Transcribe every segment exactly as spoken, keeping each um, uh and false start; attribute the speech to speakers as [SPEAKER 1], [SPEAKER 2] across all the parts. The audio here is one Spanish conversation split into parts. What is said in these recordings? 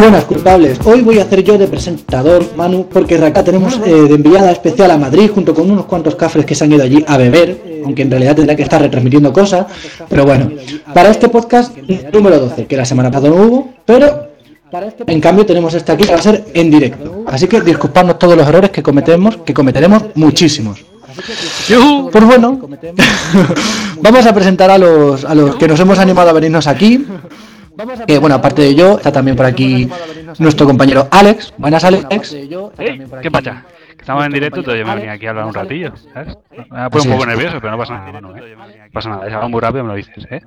[SPEAKER 1] buenas, culpables. Hoy voy a hacer yo de presentador, Manu, porque acá tenemos eh, de enviada especial a Madrid junto con unos cuantos cafres que se han ido allí a beber, aunque en realidad tendrá que estar retransmitiendo cosas. Pero bueno, para este podcast número doce, que la semana pasada no hubo, pero en cambio tenemos este aquí que va a ser en directo. Así que disculpadnos todos los errores que cometemos, que cometeremos muchísimos. Pues bueno, vamos a presentar a los, a los que nos hemos animado a venirnos aquí. Eh, bueno, aparte de yo, está también por aquí nuestro compañero Alex. Buenas, Alex.
[SPEAKER 2] ¿Eh? ¿Qué pasa? Estamos en directo, entonces yo me venía aquí a hablar un ratillo, ¿sabes? Me pone un poco nervioso, pero no pasa nada, Manu, ¿eh? No pasa nada, si hago muy rápido me lo dices, ¿eh?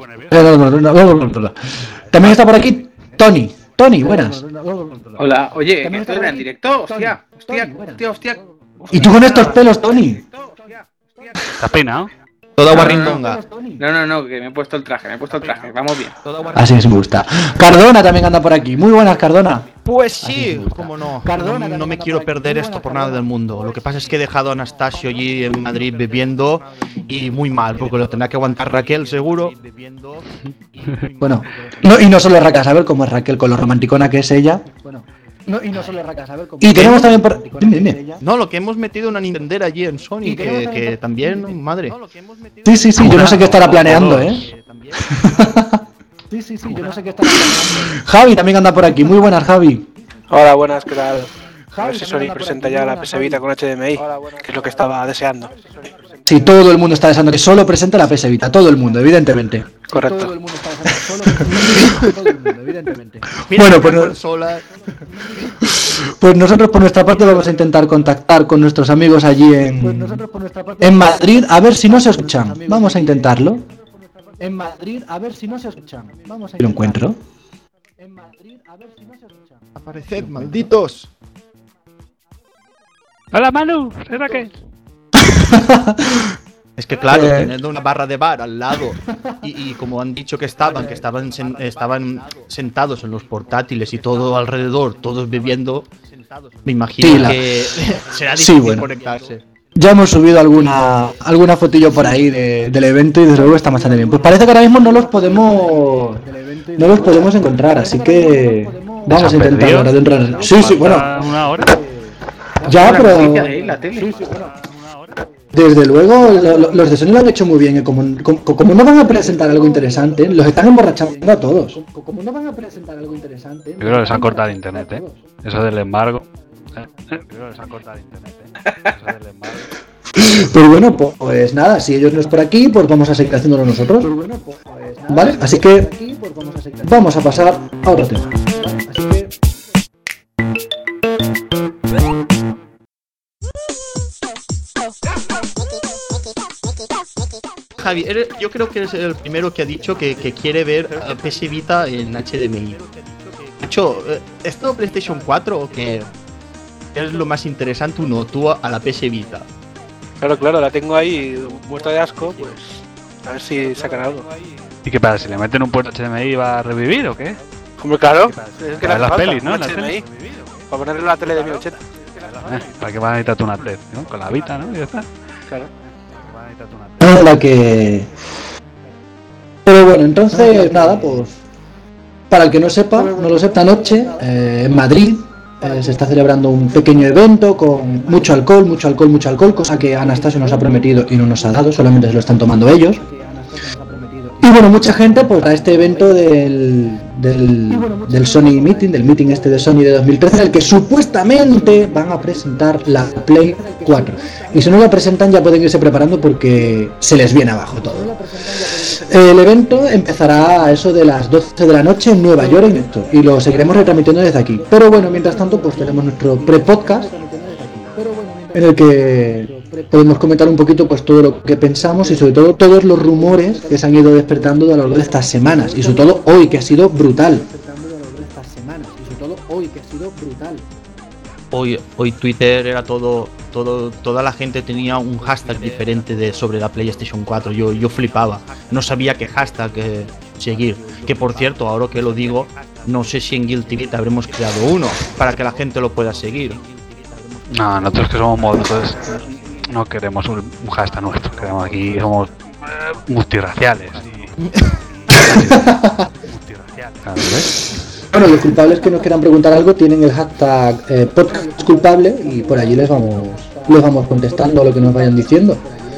[SPEAKER 1] También está por aquí Tony. Tony, buenas.
[SPEAKER 3] Hola, oye, ¿que estoy en directo? Hostia, hostia, hostia, hostia.
[SPEAKER 1] ¿Y tú con estos pelos, Tony?
[SPEAKER 2] ¿Estás peinado?
[SPEAKER 4] Toda guarrindonga.
[SPEAKER 3] No, no, no, que me he puesto el traje, me he puesto el traje, vamos bien.
[SPEAKER 1] Así es, me gusta. Cardona también anda por aquí. Muy buenas, Cardona.
[SPEAKER 4] Pues sí, cómo no. Cardona, no, no me quiero perder esto por nada del mundo. Lo que pasa es que he dejado a Anastasio allí en Madrid bebiendo y muy mal, porque lo tendrá que aguantar Raquel, seguro.
[SPEAKER 1] Bueno, no, y no solo Raquel, a ver cómo es Raquel con lo romanticona que es ella. Bueno. No, y no solo Raquel, a ver cómo. Y tenemos también por. Dime, dime.
[SPEAKER 4] No, lo que hemos metido una Nintendera allí en Sony, que, que, que también, madre.
[SPEAKER 1] Sí, sí, sí, yo no sé qué estará planeando, ¿eh? Sí, sí, sí, yo no sé qué estará planeando. Javi también anda por aquí. Muy buenas, Javi.
[SPEAKER 5] Hola, buenas, ¿qué tal? A ver si Sony presenta ya la P S Vita con H D M I, que es lo que estaba deseando.
[SPEAKER 1] Sí, todo el mundo está deseando que solo presente la P S Vita, todo el mundo, evidentemente.
[SPEAKER 5] Correcto.
[SPEAKER 1] Todo el mundo está deseando solo todo el mundo, evidentemente. Bueno, pues, no... pues nosotros por nuestra parte vamos a intentar contactar con nuestros amigos allí en, en Madrid, a ver si no se escuchan. Vamos a intentarlo. En Madrid, a ver si no se escuchan. Vamos a intentarlo. ¿Lo encuentro? En Madrid, a ver si no se escuchan.
[SPEAKER 4] Apareced, malditos.
[SPEAKER 2] Hola, Manu, ¿es Raquel?
[SPEAKER 4] Es que claro,
[SPEAKER 1] eh...
[SPEAKER 4] teniendo una barra de bar al lado y, y como han dicho que estaban, que estaban, sen, estaban sentados en los portátiles y todo alrededor, todos bebiendo, me imagino sí, la... que será difícil sí, bueno. conectarse.
[SPEAKER 1] Ya hemos subido alguna alguna fotillo por ahí de, del evento y desde luego está bastante bien. Pues parece que ahora mismo no los podemos no los podemos encontrar, así que vamos a intentar ahora dentro de... Sí, sí, bueno.
[SPEAKER 2] Una hora.
[SPEAKER 1] Ya, pero
[SPEAKER 3] la tele.
[SPEAKER 1] Desde luego, lo, lo, los de Sony lo han hecho muy bien. ¿eh? Como, como, como no van a presentar algo interesante, los están emborrachando a todos. Como no van a presentar algo interesante.
[SPEAKER 2] Yo creo que les han cortado el internet, ¿eh? Eso del embargo. Yo creo que les han cortado el internet, ¿eh? Eso del embargo.
[SPEAKER 1] Pues bueno, pues nada, si ellos no es por aquí, pues vamos a seguir haciéndolo nosotros. ¿Vale? Así que vamos a pasar a otro tema. Así que...
[SPEAKER 4] Javi, eres, yo creo que eres el primero que ha dicho que, que quiere ver a P S Vita en H D M I. De hecho, ¿esto PlayStation cuatro o qué es lo más interesante uno, tú a la P S Vita?
[SPEAKER 5] Claro, claro, la tengo ahí muerta de asco, pues a ver si sacan algo.
[SPEAKER 2] ¿Y qué pasa? ¿Si le meten un puerto H D M I va a revivir o qué?
[SPEAKER 5] Como claro, es que
[SPEAKER 2] para
[SPEAKER 5] las
[SPEAKER 2] pelis, ¿no? Las
[SPEAKER 5] pelis. Para ponerle en la tele de mil ochenta.
[SPEAKER 2] Eh, ¿Para qué vas a necesitar una T E D, ¿no? Con la Vita, ¿no? Y ya está.
[SPEAKER 5] Claro.
[SPEAKER 1] La que... Pero bueno, entonces nada, pues para el que no sepa, no lo sepa, esta noche eh, en Madrid eh, se está celebrando un pequeño evento con mucho alcohol, mucho alcohol, mucho alcohol, cosa que Anastasio nos ha prometido y no nos ha dado, solamente se lo están tomando ellos. Y bueno, mucha gente pues a este evento del, del, del Sony Meeting, del meeting este de Sony de dos mil trece, en el que supuestamente van a presentar la Play cuatro. Y si no la presentan ya pueden irse preparando porque se les viene abajo todo. El evento empezará a eso de las doce de la noche en Nueva York en esto, y lo seguiremos retransmitiendo desde aquí. Pero bueno, mientras tanto pues tenemos nuestro pre-podcast en el que podemos comentar un poquito pues todo lo que pensamos y sobre todo todos los rumores que se han ido despertando a lo largo de estas semanas y sobre todo hoy que ha sido brutal.
[SPEAKER 4] Hoy, hoy Twitter era todo, todo, toda la gente tenía un hashtag diferente de sobre la PlayStation cuatro. Yo, yo flipaba, no sabía qué hashtag eh, seguir. Que por cierto, ahora que lo digo, no sé si en Guilty Beat habremos creado uno para que la gente lo pueda seguir.
[SPEAKER 2] No, nosotros que somos modos, entonces no queremos un, un hashtag nuestro, queremos aquí, somos eh, multirraciales. Y... multirraciales, ¿sabes?
[SPEAKER 1] bueno, los culpables que nos quieran preguntar algo tienen el hashtag eh, podcast culpable y por allí les vamos, les vamos contestando lo que nos vayan diciendo.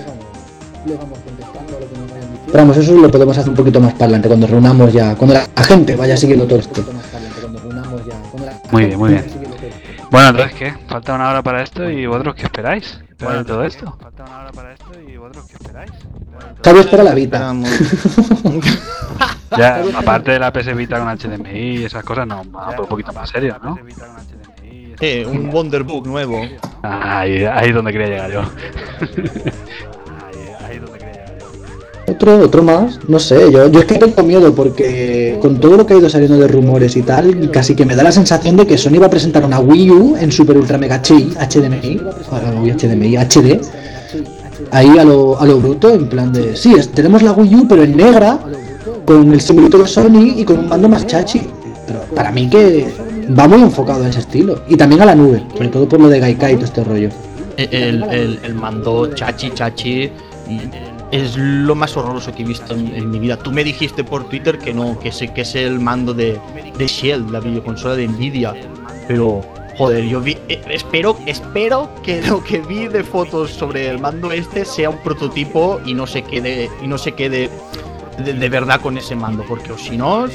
[SPEAKER 1] Pero vamos, eso lo podemos hacer un poquito más para adelante, cuando reunamos ya, cuando la gente vaya siguiendo todo esto.
[SPEAKER 2] Muy bien, muy bien. Bueno, entonces, ¿qué? Falta una hora para esto y vosotros, ¿qué esperáis? ¿Esperáis de todo esto? Falta una hora para esto y vosotros, ¿qué esperáis?
[SPEAKER 1] Javi espera la Vita.
[SPEAKER 2] Ya, aparte de la P S Vita con H D M I y esas cosas, no, vamos un poquito más serio, ¿no?
[SPEAKER 4] Sí, un Wonderbook nuevo.
[SPEAKER 2] Ahí, ahí es donde quería llegar yo.
[SPEAKER 1] Otro, otro más, no sé, yo, yo es que tengo miedo porque con todo lo que ha ido saliendo de rumores y tal, casi que me da la sensación de que Sony va a presentar una Wii U en Super Ultra Mega H I, H D M I, H D M I, H D, ahí a lo, a lo bruto, en plan de, sí, es, tenemos la Wii U pero en negra, con el simbolito de Sony y con un mando más chachi, pero para mí que va muy enfocado a ese estilo, y también a la nube, sobre todo por lo de Gaikai y todo este rollo.
[SPEAKER 4] El, el, el mando chachi chachi es lo más horroroso que he visto en, en mi vida. Tú me dijiste por Twitter que no, que sé que es el mando de, de Shield, la videoconsola de Nvidia, pero joder, yo vi, eh, espero, espero que lo que vi de fotos sobre el mando este sea un prototipo y no se quede, y no se quede de, de verdad con ese mando, porque o si no,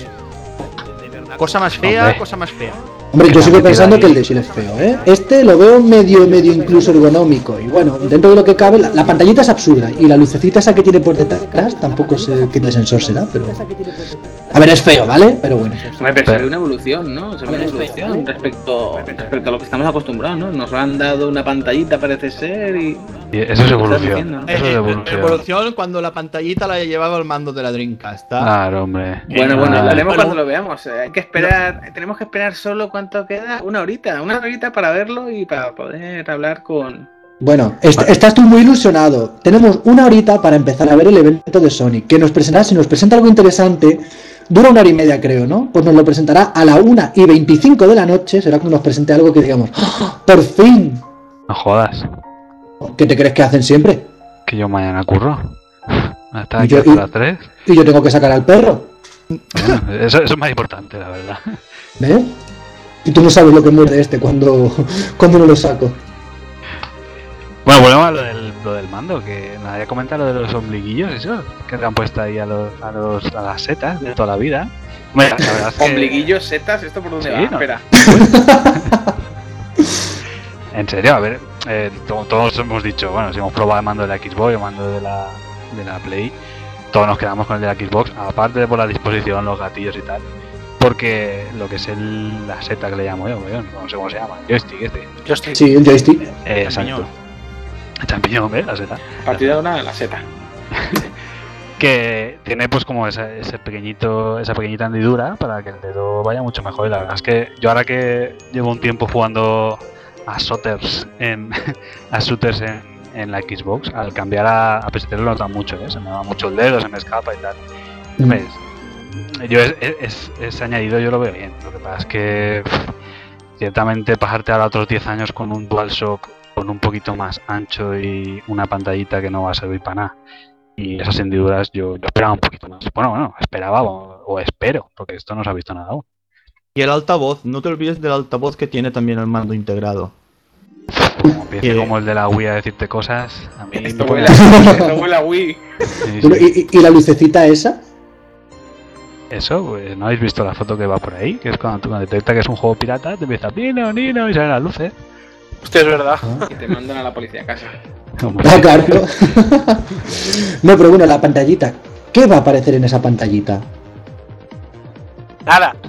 [SPEAKER 4] cosa más fea, Hombre. cosa más fea.
[SPEAKER 1] Hombre, yo sigo pensando que el de Shield es feo, ¿eh? Este lo veo medio, medio incluso ergonómico. Y bueno, dentro de lo que cabe, la, la pantallita es absurda. Y la lucecita esa que tiene por detrás, tampoco sé qué de sensor será, pero... A ver, es feo, ¿vale? Pero bueno.
[SPEAKER 3] Hombre, pero sería una evolución, ¿no? Sería una evolución respecto, respecto a lo que estamos acostumbrados, ¿no? Nos han dado una pantallita, parece ser, y...
[SPEAKER 2] y eso es evolución. ¿no? Eso es
[SPEAKER 4] evolución. Evolución cuando la pantallita la llevaba el mando de la Dreamcast. ¿tá?
[SPEAKER 2] Claro, hombre.
[SPEAKER 3] Bueno, bueno,
[SPEAKER 2] ah,
[SPEAKER 3] lo haremos
[SPEAKER 4] bueno.
[SPEAKER 3] cuando lo veamos. Hay que esperar, no. tenemos que esperar solo cuánto queda, una horita, una horita para verlo y para poder hablar con...
[SPEAKER 1] Bueno, est estás tú muy ilusionado. Tenemos una horita para empezar a ver el evento de Sony, que nos presentará, si nos presenta algo interesante, dura una hora y media creo, ¿no? Pues nos lo presentará a la una y veinticinco de la noche, será cuando nos presente algo que digamos, ¡oh, por fin!
[SPEAKER 2] No jodas.
[SPEAKER 1] ¿Qué te crees que hacen siempre?
[SPEAKER 2] Que yo mañana curro. Hasta
[SPEAKER 1] ¿Y
[SPEAKER 2] aquí
[SPEAKER 1] yo,
[SPEAKER 2] hasta
[SPEAKER 1] y,
[SPEAKER 2] las tres.
[SPEAKER 1] Y yo tengo que sacar al perro.
[SPEAKER 2] Bueno, eso, eso es más importante, la verdad.
[SPEAKER 1] ¿Ves? Y tú no sabes lo que muerde este cuando, cuando no lo saco.
[SPEAKER 2] Bueno, volvemos a lo del, lo del mando, que nadie comenta lo de los ombliguillos, eso, que le han puesto ahí a, los, a, los, a las setas de toda la vida. Bueno, la verdad es que...
[SPEAKER 3] Ombliguillos, setas, ¿esto por dónde
[SPEAKER 2] sí,
[SPEAKER 3] va?
[SPEAKER 2] ¿no?
[SPEAKER 3] Espera.
[SPEAKER 2] En serio, a ver, eh, to todos hemos dicho, bueno, si hemos probado el mando de la Xbox, el mando de la, de la Play, todos nos quedamos con el de la Xbox, aparte de por la disposición, los gatillos y tal. Porque lo que es el, la seta que le llamo yo, yo no sé cómo se llama, joystick este.
[SPEAKER 5] Joystick.
[SPEAKER 1] Sí, el joystick.
[SPEAKER 2] Eh, exacto. El champiñón, ¿eh? La seta.
[SPEAKER 3] Partida de una de la seta.
[SPEAKER 2] Que tiene pues como ese, ese pequeñito, esa pequeñita hendidura para que el dedo vaya mucho mejor. Y la verdad es que yo ahora que llevo un tiempo jugando a shooters en, a shooters en, en la Xbox, al cambiar a, a P S tres lo nota mucho, ¿eh? Se me va mucho el dedo, se me escapa y tal.
[SPEAKER 1] Mm.
[SPEAKER 2] ¿Ves? Yo es, es, ese añadido yo lo veo bien, lo que pasa es que pff, ciertamente pasarte ahora otros diez años con un DualShock con un poquito más ancho y una pantallita que no va a servir para nada y esas hendiduras yo, yo esperaba un poquito más, bueno, bueno, esperaba o, o espero, porque esto no se ha visto nada aún.
[SPEAKER 4] Y el altavoz, no te olvides del altavoz que tiene también el mando integrado.
[SPEAKER 2] Como empiece como el de la Wii a decirte cosas, a mí
[SPEAKER 3] Esto
[SPEAKER 2] me
[SPEAKER 3] huele
[SPEAKER 2] pone...
[SPEAKER 3] a, esto huele a Wii.
[SPEAKER 2] Sí,
[SPEAKER 1] Pero,
[SPEAKER 2] sí.
[SPEAKER 1] ¿y, ¿Y la lucecita esa?
[SPEAKER 2] Eso, pues, ¿no habéis visto la foto que va por ahí? Que es cuando tú detectas que es un juego pirata, te empieza Nino, Nino y salen las luces.
[SPEAKER 5] Hostia, es verdad.
[SPEAKER 3] Y te mandan a la policía a casa.
[SPEAKER 1] Ah, claro. No, pero bueno, la pantallita. ¿Qué va a aparecer en esa pantallita?
[SPEAKER 5] Nada.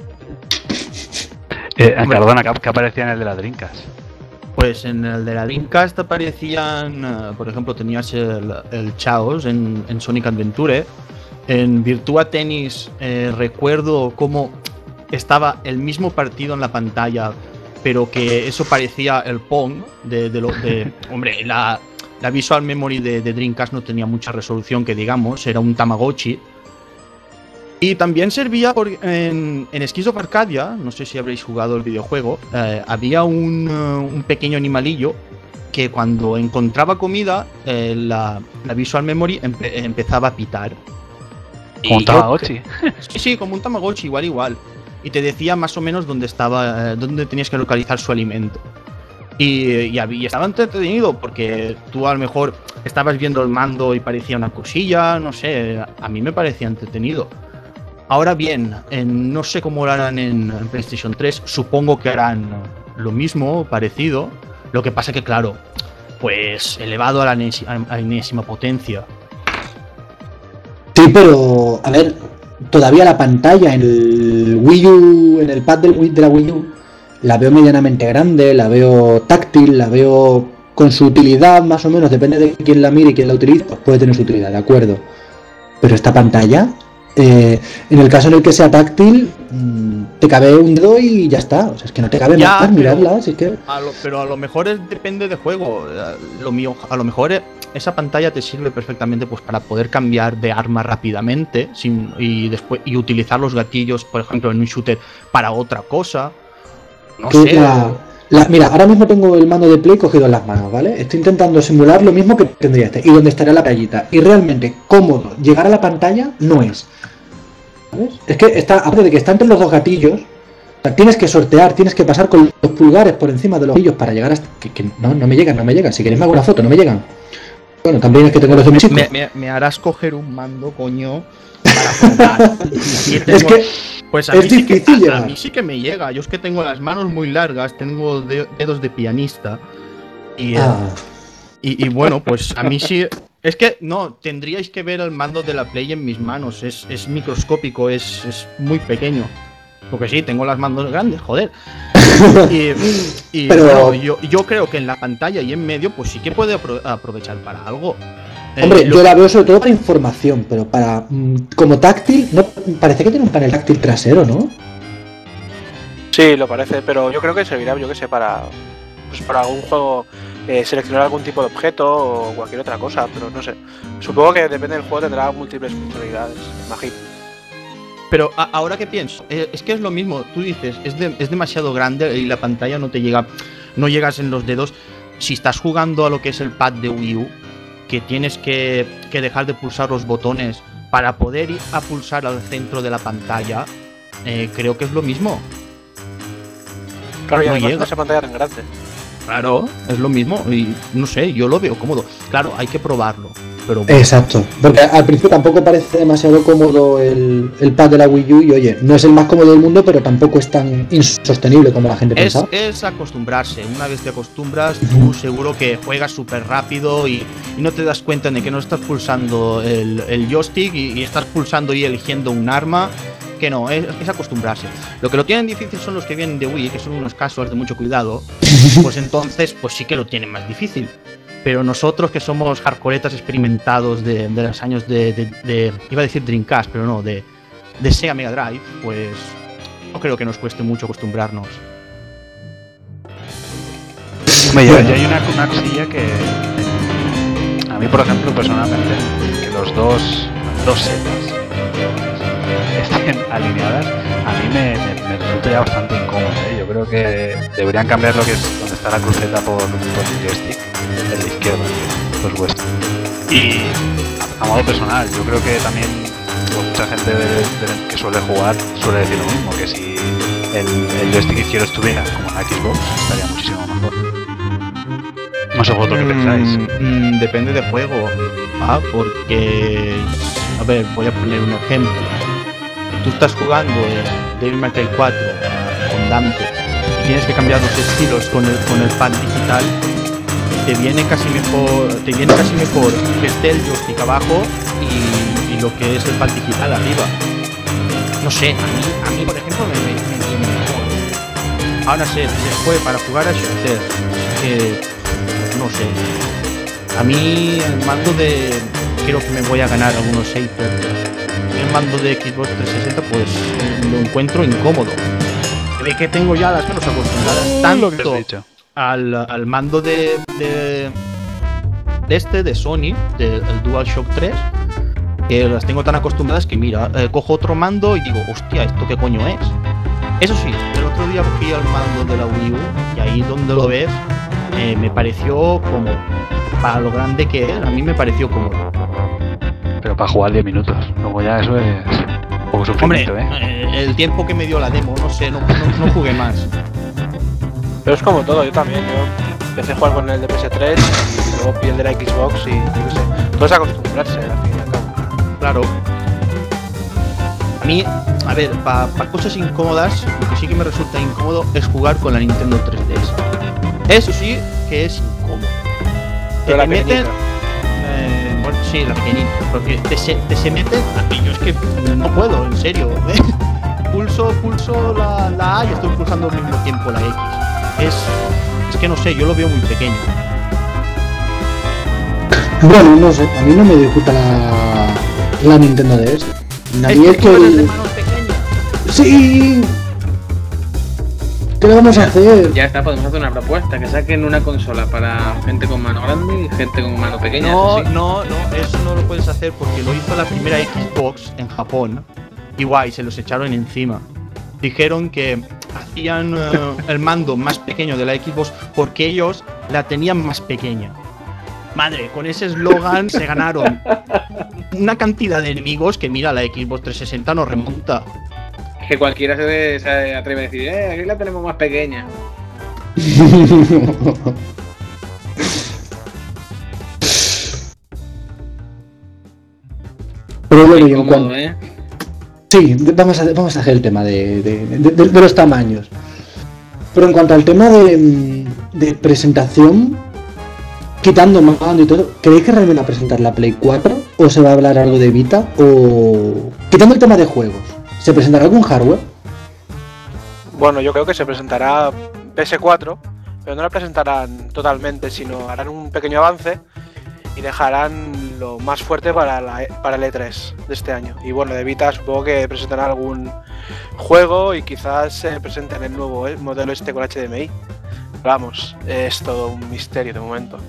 [SPEAKER 2] Eh, Cardona, ¿qué aparecía en el de la Dreamcast?
[SPEAKER 4] Pues en el de la Dreamcast aparecían, uh, por ejemplo, tenías el, el Chaos en, en Sonic Adventure. En Virtua Tennis eh, recuerdo cómo estaba el mismo partido en la pantalla, pero que eso parecía el Pong de, de lo de. Hombre, la, la Visual Memory de, de Dreamcast no tenía mucha resolución, que digamos, era un Tamagotchi. Y también servía por, en, en Skies of Arcadia, no sé si habréis jugado el videojuego, eh, había un, uh, un pequeño animalillo que cuando encontraba comida, eh, la, la Visual Memory empe empezaba a pitar.
[SPEAKER 2] Como un Tamagotchi.
[SPEAKER 4] Sí, sí, como un Tamagotchi, igual, igual. y te decía más o menos dónde estaba, eh, dónde tenías que localizar su alimento. Y, y, y estaba entretenido porque tú a lo mejor estabas viendo el mando y parecía una cosilla, no sé, a mí me parecía entretenido. Ahora bien, en, no sé cómo lo harán en, en PlayStation tres, supongo que harán lo mismo, parecido. Lo que pasa que, claro, pues elevado a la enésima potencia.
[SPEAKER 1] Sí, pero, a ver, todavía la pantalla en el Wii U, en el pad del Wii, de la Wii U, la veo medianamente grande, la veo táctil, la veo con su utilidad, más o menos, depende de quién la mire y quién la utilice, pues puede tener su utilidad, de acuerdo. Pero esta pantalla... Eh, en el caso en el que sea táctil, mmm, te cabe un dedo y ya está. O sea, es que no te cabe ya, más mirarla, así que...
[SPEAKER 4] A lo, pero a lo mejor es, depende de juego. Lo mío, a lo mejor es, esa pantalla te sirve perfectamente pues para poder cambiar de arma rápidamente sin, y después y utilizar los gatillos, por ejemplo, en un shooter para otra cosa. No sé.
[SPEAKER 1] La, la, mira, ahora mismo tengo el mando de Play cogido en las manos, ¿vale? Estoy intentando simular lo mismo que tendría este y donde estaría la pantallita. Y realmente cómodo llegar a la pantalla no es. ¿Sabes? Es que está, aparte de que está entre los dos gatillos, o sea, tienes que sortear, tienes que pasar con los pulgares por encima de los gatillos para llegar hasta... Que, que no, no me llegan, no me llegan. Si queréis me hago una foto, no me llegan. Bueno, también es que tengo los de mi chico.
[SPEAKER 4] Me, me, me harás coger un mando, coño, para probar.
[SPEAKER 1] Es que
[SPEAKER 4] pues a
[SPEAKER 1] es
[SPEAKER 4] mí, sí
[SPEAKER 1] difícil
[SPEAKER 4] que, a, a mí sí que me llega. Yo es que tengo las manos muy largas, tengo dedos de pianista. Y, ah. y, y bueno, pues a mí sí... Es que no, tendríais que ver el mando de la Play en mis manos. Es, es microscópico, es, es muy pequeño. Porque sí, tengo las manos grandes, joder. Y, y Pero... bueno, yo, yo creo que en la pantalla y en medio, pues sí que puede apro- aprovechar para algo.
[SPEAKER 1] Hombre,
[SPEAKER 4] eh,
[SPEAKER 1] yo lo... la veo sobre todo para información, pero para como táctil, no parece que tiene un panel táctil trasero, ¿no?
[SPEAKER 5] Sí, lo parece, pero yo creo que servirá, yo que sé, para, pues para algún juego. Eh, seleccionar algún tipo de objeto o cualquier otra cosa, pero no sé. Supongo que depende del juego, tendrá múltiples funcionalidades, imagino.
[SPEAKER 4] Pero a- ahora que pienso, eh, es que es lo mismo, tú dices, es, de- es demasiado grande y la pantalla no te llega, no llegas en los dedos. Si estás jugando a lo que es el pad de Wii U, que tienes que, que dejar de pulsar los botones para poder ir a pulsar al centro de la pantalla, eh, creo que es lo mismo.
[SPEAKER 5] Claro, y
[SPEAKER 4] no
[SPEAKER 5] además
[SPEAKER 4] llega.
[SPEAKER 5] esa pantalla tan grande.
[SPEAKER 4] Claro, es lo mismo y no sé, yo lo veo cómodo. Claro, hay que probarlo, pero bueno.
[SPEAKER 1] Exacto, porque al principio tampoco parece demasiado cómodo el, el pad de la Wii U y oye, no es el más cómodo del mundo, pero tampoco es tan insostenible como la gente
[SPEAKER 4] es,
[SPEAKER 1] pensaba.
[SPEAKER 4] Es acostumbrarse, una vez te acostumbras, tú seguro que juegas súper rápido y, y no te das cuenta de que no estás pulsando el, el joystick y, y estás pulsando y eligiendo un arma. Que no, es, es acostumbrarse. Lo que lo tienen difícil son los que vienen de Wii, que son unos casos de mucho cuidado. Pues entonces, pues sí que lo tienen más difícil. Pero nosotros que somos hardcoretas experimentados de, de los años de, de, de... Iba a decir Dreamcast, pero no, de, de Sega Mega Drive, pues no creo que nos cueste mucho acostumbrarnos.
[SPEAKER 2] Hombre, yo, yo hay una, una cosilla que... A mí, por ejemplo, personalmente, que los dos, dos setas estén alineadas, a mí me, me, me resulta ya bastante incómodo, ¿eh? Yo creo que deberían cambiar lo que es donde está la cruceta por, por el joystick, el de izquierda, por supuesto. Y a, a modo personal, yo creo que también pues, mucha gente de, de, que suele jugar suele decir lo mismo, que si el, el joystick izquierdo estuviera como en la Xbox, estaría muchísimo mejor. No sé vosotros qué pensáis.
[SPEAKER 4] Mm, depende del juego, ah, porque... A ver, voy a poner un ejemplo. Tú estás jugando en Devil May Cry cuatro con Dante y tienes que cambiar los estilos con el, con el pad digital, te viene casi mejor te viene casi mejor que esté el joystick abajo y, y lo que es el pad digital arriba. No sé, a mí, a mí por ejemplo me, me, me viene mejor. Ahora sé, después para jugar a shooter, que no sé. A mí el mando de... creo que me voy a ganar algunos haters. El mando de Xbox trescientos sesenta pues lo encuentro incómodo. De que tengo ya las manos acostumbradas tanto al, al mando de, de, de este, de Sony, del DualShock tres, que las tengo tan acostumbradas que mira, eh, cojo otro mando y digo, hostia, ¿esto qué coño es? Eso sí, el otro día cogí el mando de la Wii U y ahí donde lo ves eh, me pareció como, para lo grande que es, a mí me pareció como...
[SPEAKER 2] Pero para jugar diez minutos, luego ya eso es... Poco
[SPEAKER 4] Hombre,
[SPEAKER 2] sufrimiento, ¿eh?
[SPEAKER 4] eh, el tiempo que me dio la demo, no sé, no, no, no jugué más.
[SPEAKER 5] Pero es como todo, yo también. Yo empecé a jugar con el de P S tres y luego pillé el de la Xbox y yo qué sé. Todo es acostumbrarse, al fin y al cabo.
[SPEAKER 4] Claro. A mí, a ver, para pa cosas incómodas, lo que sí que me resulta incómodo es jugar con la Nintendo tres D S. Eso sí que es incómodo.
[SPEAKER 5] Pero
[SPEAKER 4] Te
[SPEAKER 5] la
[SPEAKER 4] meten,
[SPEAKER 5] pequeñita.
[SPEAKER 4] eh, bueno, sí, la pequeñita, porque te se, te se meten, y yo es que no puedo, en serio. Pulso, pulso la, la A y estoy pulsando al mismo tiempo la X. Es, es que no sé, yo lo veo muy pequeño.
[SPEAKER 1] Bueno, no sé, a mí no me disgusta la, la Nintendo D S. Nadie es que...
[SPEAKER 4] tú eres de manos pequeñas.
[SPEAKER 1] ¡Sí! ¿Qué le vamos a hacer?
[SPEAKER 3] Ya está, podemos hacer una propuesta, que saquen una consola para gente con mano grande y gente con mano pequeña.
[SPEAKER 4] No,
[SPEAKER 3] eso sí.
[SPEAKER 4] no, no, eso no lo puedes hacer porque lo hizo la primera Xbox en Japón. Y guay, se los echaron encima. Dijeron que hacían uh, el mando más pequeño de la Xbox porque ellos la tenían más pequeña. Madre, con ese eslogan se ganaron una cantidad de enemigos que mira, la Xbox trescientos sesenta nos remonta.
[SPEAKER 3] Que cualquiera se, se atreve a decir, eh, aquí la tenemos más pequeña.
[SPEAKER 1] Pero bueno, y en
[SPEAKER 3] Incómodo,
[SPEAKER 1] cuanto...
[SPEAKER 3] ¿eh?
[SPEAKER 1] Sí, de- vamos a, vamos a hacer el tema de, de, de- de- de los tamaños. Pero en cuanto al tema de, mm, de presentación, quitando mando y todo, ¿creéis que realmente va a presentar la Play cuatro? ¿O se va a hablar algo de Vita? ¿O quitando el tema de juegos, se presentará algún hardware?
[SPEAKER 5] Bueno, yo creo que se presentará P S cuatro, pero no la presentarán totalmente, sino harán un pequeño avance y dejarán lo más fuerte para, la, para el E tres de este año. Y bueno, de Vita supongo que presentarán algún juego y quizás se presenten el nuevo eh, modelo este con H D M I. Pero vamos, es todo un misterio de momento.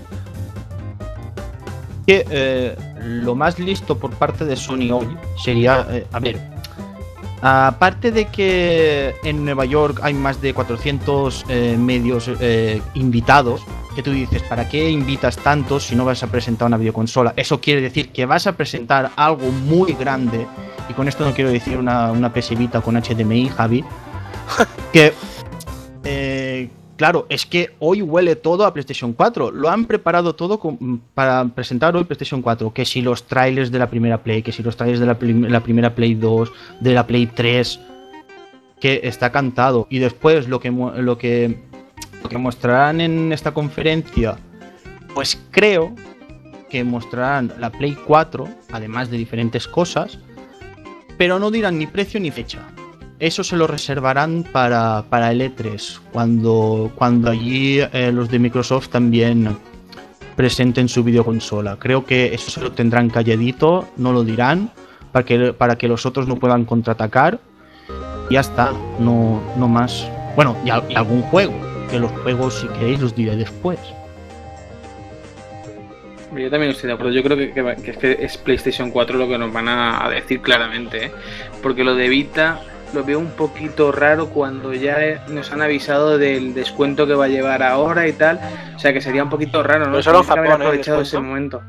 [SPEAKER 4] Que eh, lo más listo por parte de Sony hoy sería, eh, a ver, aparte de que en Nueva York hay más de cuatrocientos eh, medios eh, invitados, que tú dices, ¿para qué invitas tantos si no vas a presentar una videoconsola? Eso quiere decir que vas a presentar algo muy grande, y con esto no quiero decir una, una P S Vita con H D M I, Javi, que... Eh, Claro, es que hoy huele todo a PlayStation cuatro. Lo han preparado todo con, para presentar hoy PlayStation cuatro. Que si los trailers de la primera Play, que si los trailers de la, la primera Play dos, de la Play tres, que está cantado. Y después lo que, lo que, lo que mostrarán en esta conferencia, pues creo que mostrarán la Play cuatro, además de diferentes cosas, pero no dirán ni precio ni fecha. Eso se lo reservarán para, para el E tres, cuando, cuando allí eh, los de Microsoft también presenten su videoconsola. Creo que eso se lo tendrán calladito, no lo dirán, para que, para que los otros no puedan contraatacar. Y ya está, no, no más. Bueno, y, y algún juego, que los juegos si queréis los diré después.
[SPEAKER 3] Yo también estoy de acuerdo, yo creo que, que, que, es, que es PlayStation cuatro lo que nos van a, a decir claramente, ¿eh? Porque lo de Vita... lo veo un poquito raro cuando ya nos han avisado del descuento que va a llevar ahora y tal. O sea que sería un poquito raro, ¿no?
[SPEAKER 5] Pero solo en
[SPEAKER 3] Tendría que haber
[SPEAKER 5] Japón, ¿eh?
[SPEAKER 3] aprovechado
[SPEAKER 5] El
[SPEAKER 3] ese momento.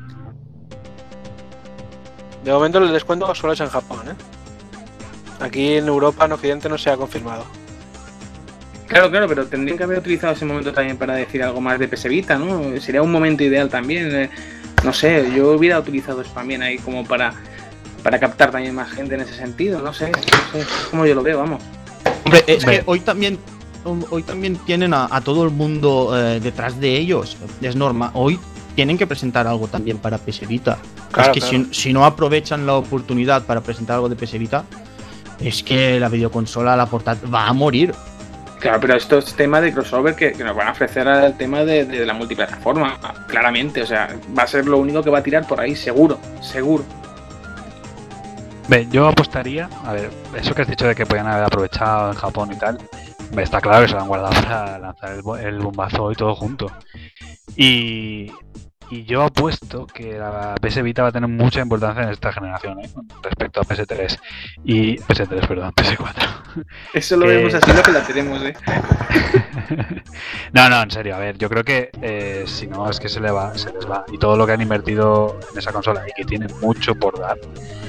[SPEAKER 5] De momento el descuento solo es en Japón, ¿eh? Aquí en Europa, en Occidente, no se ha confirmado.
[SPEAKER 3] Claro, claro, pero tendrían que haber utilizado ese momento también para decir algo más de P S Vita, ¿no? Sería un momento ideal también. Eh, no sé, yo hubiera utilizado eso también ahí como para... para captar también más gente en ese sentido, no sé, no sé, es como yo lo veo, vamos.
[SPEAKER 4] Hombre, es que hoy también hoy también tienen a, a todo el mundo eh, detrás de ellos, es normal, hoy tienen que presentar algo también para P S Vita.
[SPEAKER 5] Claro,
[SPEAKER 4] es que
[SPEAKER 5] claro.
[SPEAKER 4] si, si no aprovechan la oportunidad para presentar algo de P S Vita, es que la videoconsola, la portátil, va a morir.
[SPEAKER 3] Claro, pero esto es tema de crossover que, que nos van a ofrecer al tema de, de la multiplataforma, claramente, o sea, va a ser lo único que va a tirar por ahí, seguro, seguro.
[SPEAKER 2] Ve, yo apostaría, a ver, eso que has dicho de que podían haber aprovechado en Japón y tal, ve, está claro que se lo han guardado para lanzar el, bo- el bombazo y todo junto. Y, y yo apuesto que la P S Vita va a tener mucha importancia en esta generación, ¿eh? Respecto a P S tres y P S tres, perdón, P S cuatro.
[SPEAKER 3] Eso lo
[SPEAKER 2] Que-
[SPEAKER 3] vemos así, lo que la tenemos, ¿eh?
[SPEAKER 2] No, no, en serio, a ver, yo creo que eh, si no es que se, le va, se les va. Y todo lo que han invertido en esa consola y que tiene mucho por dar,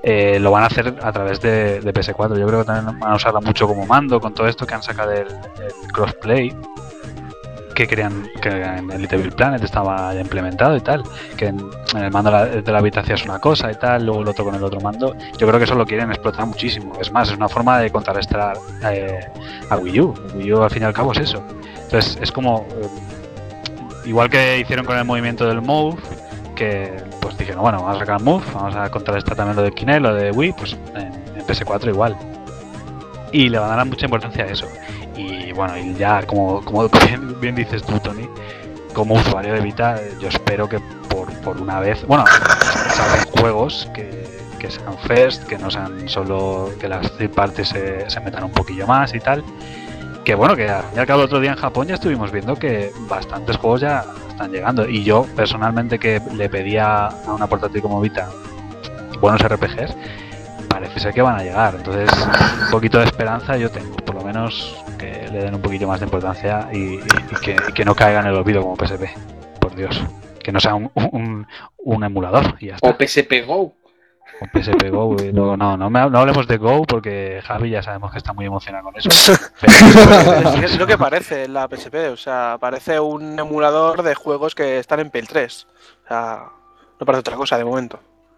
[SPEAKER 2] eh, lo van a hacer a través de, de P S cuatro. Yo creo que también van a usarla mucho como mando, con todo esto que han sacado del el crossplay, que querían que en el Little Big Planet estaba ya implementado y tal, que en, en el mando de la, de la habitación es una cosa y tal, luego el otro con el otro mando. Yo creo que eso lo quieren explotar muchísimo. Es más, es una forma de contrarrestar eh, a Wii U. Wii U al fin y al cabo es eso. Entonces es como eh, igual que hicieron con el movimiento del Move, que pues dijeron, bueno, vamos a sacar Move, vamos a contrarrestar también lo de Kinect, lo de Wii, pues en, en P S cuatro igual. Y le van a dar mucha importancia a eso. Y bueno, y ya como, como bien, bien dices tú, Tony, como usuario de Vita, yo espero que por, por una vez, bueno, salgan juegos que, que sean first, que no sean solo que las third parties se, se metan un poquillo más y tal. Que bueno, que al fin y al cabo el otro día en Japón ya estuvimos viendo que bastantes juegos ya están llegando. Y yo personalmente, que le pedía a una portátil como Vita buenos R P Gs, parece ser que van a llegar. Entonces un poquito de esperanza yo tengo, por lo menos que le den un poquito más de importancia y, y, y, que, y que no caiga en el olvido como P S P, por Dios, que no sea un, un, un emulador y ya está.
[SPEAKER 3] O P S P Go.
[SPEAKER 2] O P S P Go, no, no, no, me, no hablemos de Go porque Javi ya sabemos que está muy emocionado con eso.
[SPEAKER 5] Pero... es lo que parece la P S P, o sea, parece un emulador de juegos que están en P L tres. O sea, no parece otra cosa de momento.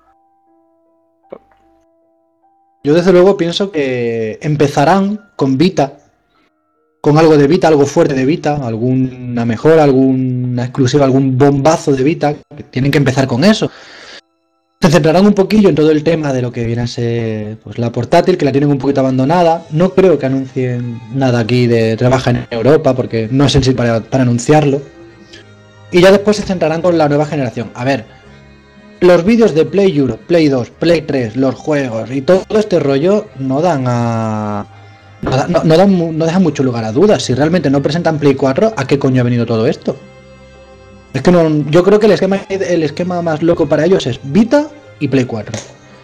[SPEAKER 1] Yo desde luego pienso que empezarán con Vita, con algo de Vita, algo fuerte de Vita, alguna mejora, alguna exclusiva, algún bombazo de Vita, que tienen que empezar con eso. Se centrarán un poquillo en todo el tema de lo que viene a ser pues, la portátil, que la tienen un poquito abandonada. No creo que anuncien nada aquí de trabaja en Europa, porque no es en sí para, para anunciarlo. Y ya después se centrarán con la nueva generación. A ver, los vídeos de Play Europe, Play dos, Play tres, los juegos y todo este rollo no dan a... No, da, no, no, dan, no dejan mucho lugar a dudas. Si realmente no presentan Play cuatro, ¿a qué coño ha venido todo esto? Es que no, yo creo que el esquema, el esquema más loco para ellos es Vita y Play cuatro.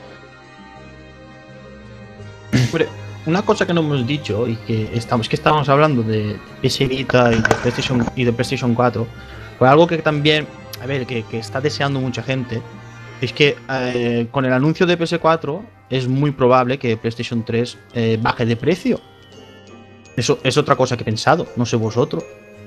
[SPEAKER 4] Hombre, una cosa que no hemos dicho y que estamos, que estábamos hablando de P S Vita y de PlayStation y de PlayStation cuatro, fue algo que también, a ver, que, que está deseando mucha gente. Es que eh, con el anuncio de P S cuatro es muy probable que PlayStation tres eh, baje de precio. Eso es otra cosa que he pensado, no sé vosotros.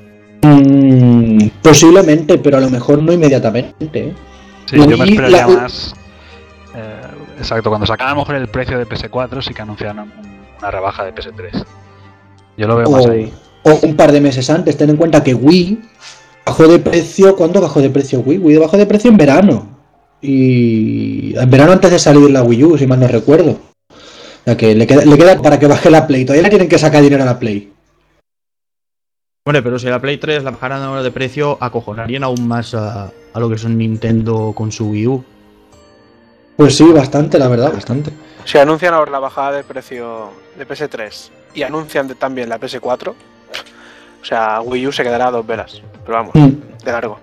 [SPEAKER 1] Mm, posiblemente, pero a lo mejor no inmediatamente. ¿eh?
[SPEAKER 2] Sí, yo me esperaría la... más. Eh, exacto, cuando sacan a lo mejor el precio de P S cuatro, sí que anunciaron una rebaja de P S tres. Yo lo veo
[SPEAKER 1] o,
[SPEAKER 2] más ahí.
[SPEAKER 1] O un par de meses antes. Ten en cuenta que Wii bajó de precio. ¿Cuándo bajó de precio Wii? Wii bajó de precio en verano. Y en verano antes de salir la Wii U, si mal no recuerdo. O sea que le queda, le queda para que baje la Play. Todavía le tienen que sacar dinero a la Play.
[SPEAKER 4] Bueno, pero si la Play tres la bajaran ahora de precio, acojonarían aún más a, a lo que son Nintendo con su Wii U.
[SPEAKER 1] Pues sí, bastante, la verdad, bastante.
[SPEAKER 5] Si anuncian ahora la bajada de precio de P S tres y anuncian de, también la P S cuatro, o sea, Wii U se quedará a dos velas. Pero vamos, mm. de largo.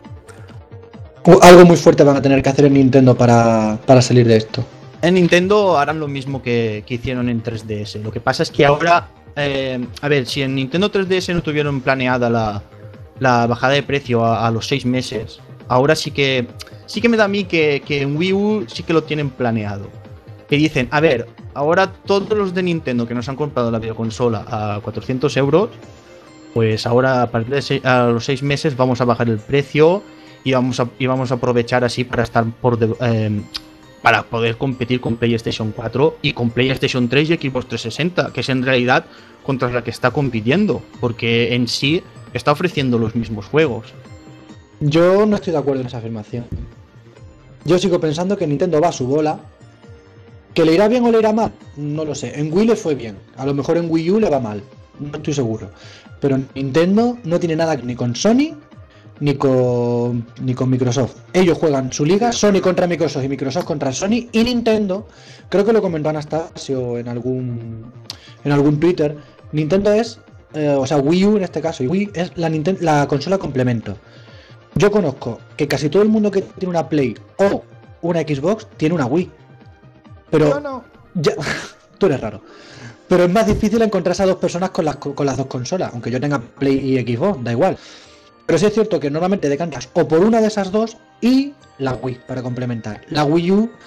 [SPEAKER 1] Algo muy fuerte van a tener que hacer en Nintendo para, para salir de esto.
[SPEAKER 4] En Nintendo harán lo mismo que, que hicieron en tres D S. Lo que pasa es que ahora, eh, a ver, si en Nintendo tres D S no tuvieron planeada la, la bajada de precio a, a los seis meses, ahora sí que sí que me da a mí que, que en Wii U sí que lo tienen planeado. Que dicen, a ver, ahora todos los de Nintendo que nos han comprado la videoconsola a cuatrocientos euros, pues ahora a partir de seis, a los seis meses vamos a bajar el precio y vamos a, y vamos a aprovechar así para estar por de, eh, para poder competir con PlayStation cuatro y con PlayStation tres y Xbox trescientos sesenta, que es en realidad contra la que está compitiendo, porque en sí está ofreciendo los mismos juegos.
[SPEAKER 1] Yo no estoy de acuerdo en esa afirmación. Yo sigo pensando que Nintendo va a su bola. ¿Que le irá bien o le irá mal? No lo sé. En Wii le fue bien. A lo mejor en Wii U le va mal. No estoy seguro. Pero Nintendo no tiene nada ni con Sony ni con, ni con Microsoft. Ellos juegan su liga, Sony contra Microsoft y Microsoft contra Sony, y Nintendo, creo que lo comentó Anastasio en algún en algún Twitter, Nintendo es, eh, o sea, Wii U en este caso, y Wii es la, Nintendo, la consola complemento. Yo conozco que casi todo el mundo que tiene una Play o una Xbox tiene una Wii. Pero
[SPEAKER 4] no, no.
[SPEAKER 1] Ya, tú eres raro. Pero es más difícil encontrarse a dos personas con las, con las dos consolas, aunque yo tenga Play y Xbox, da igual. Pero sí es cierto que normalmente decantas o por una de esas dos y la Wii para complementar. La Wii U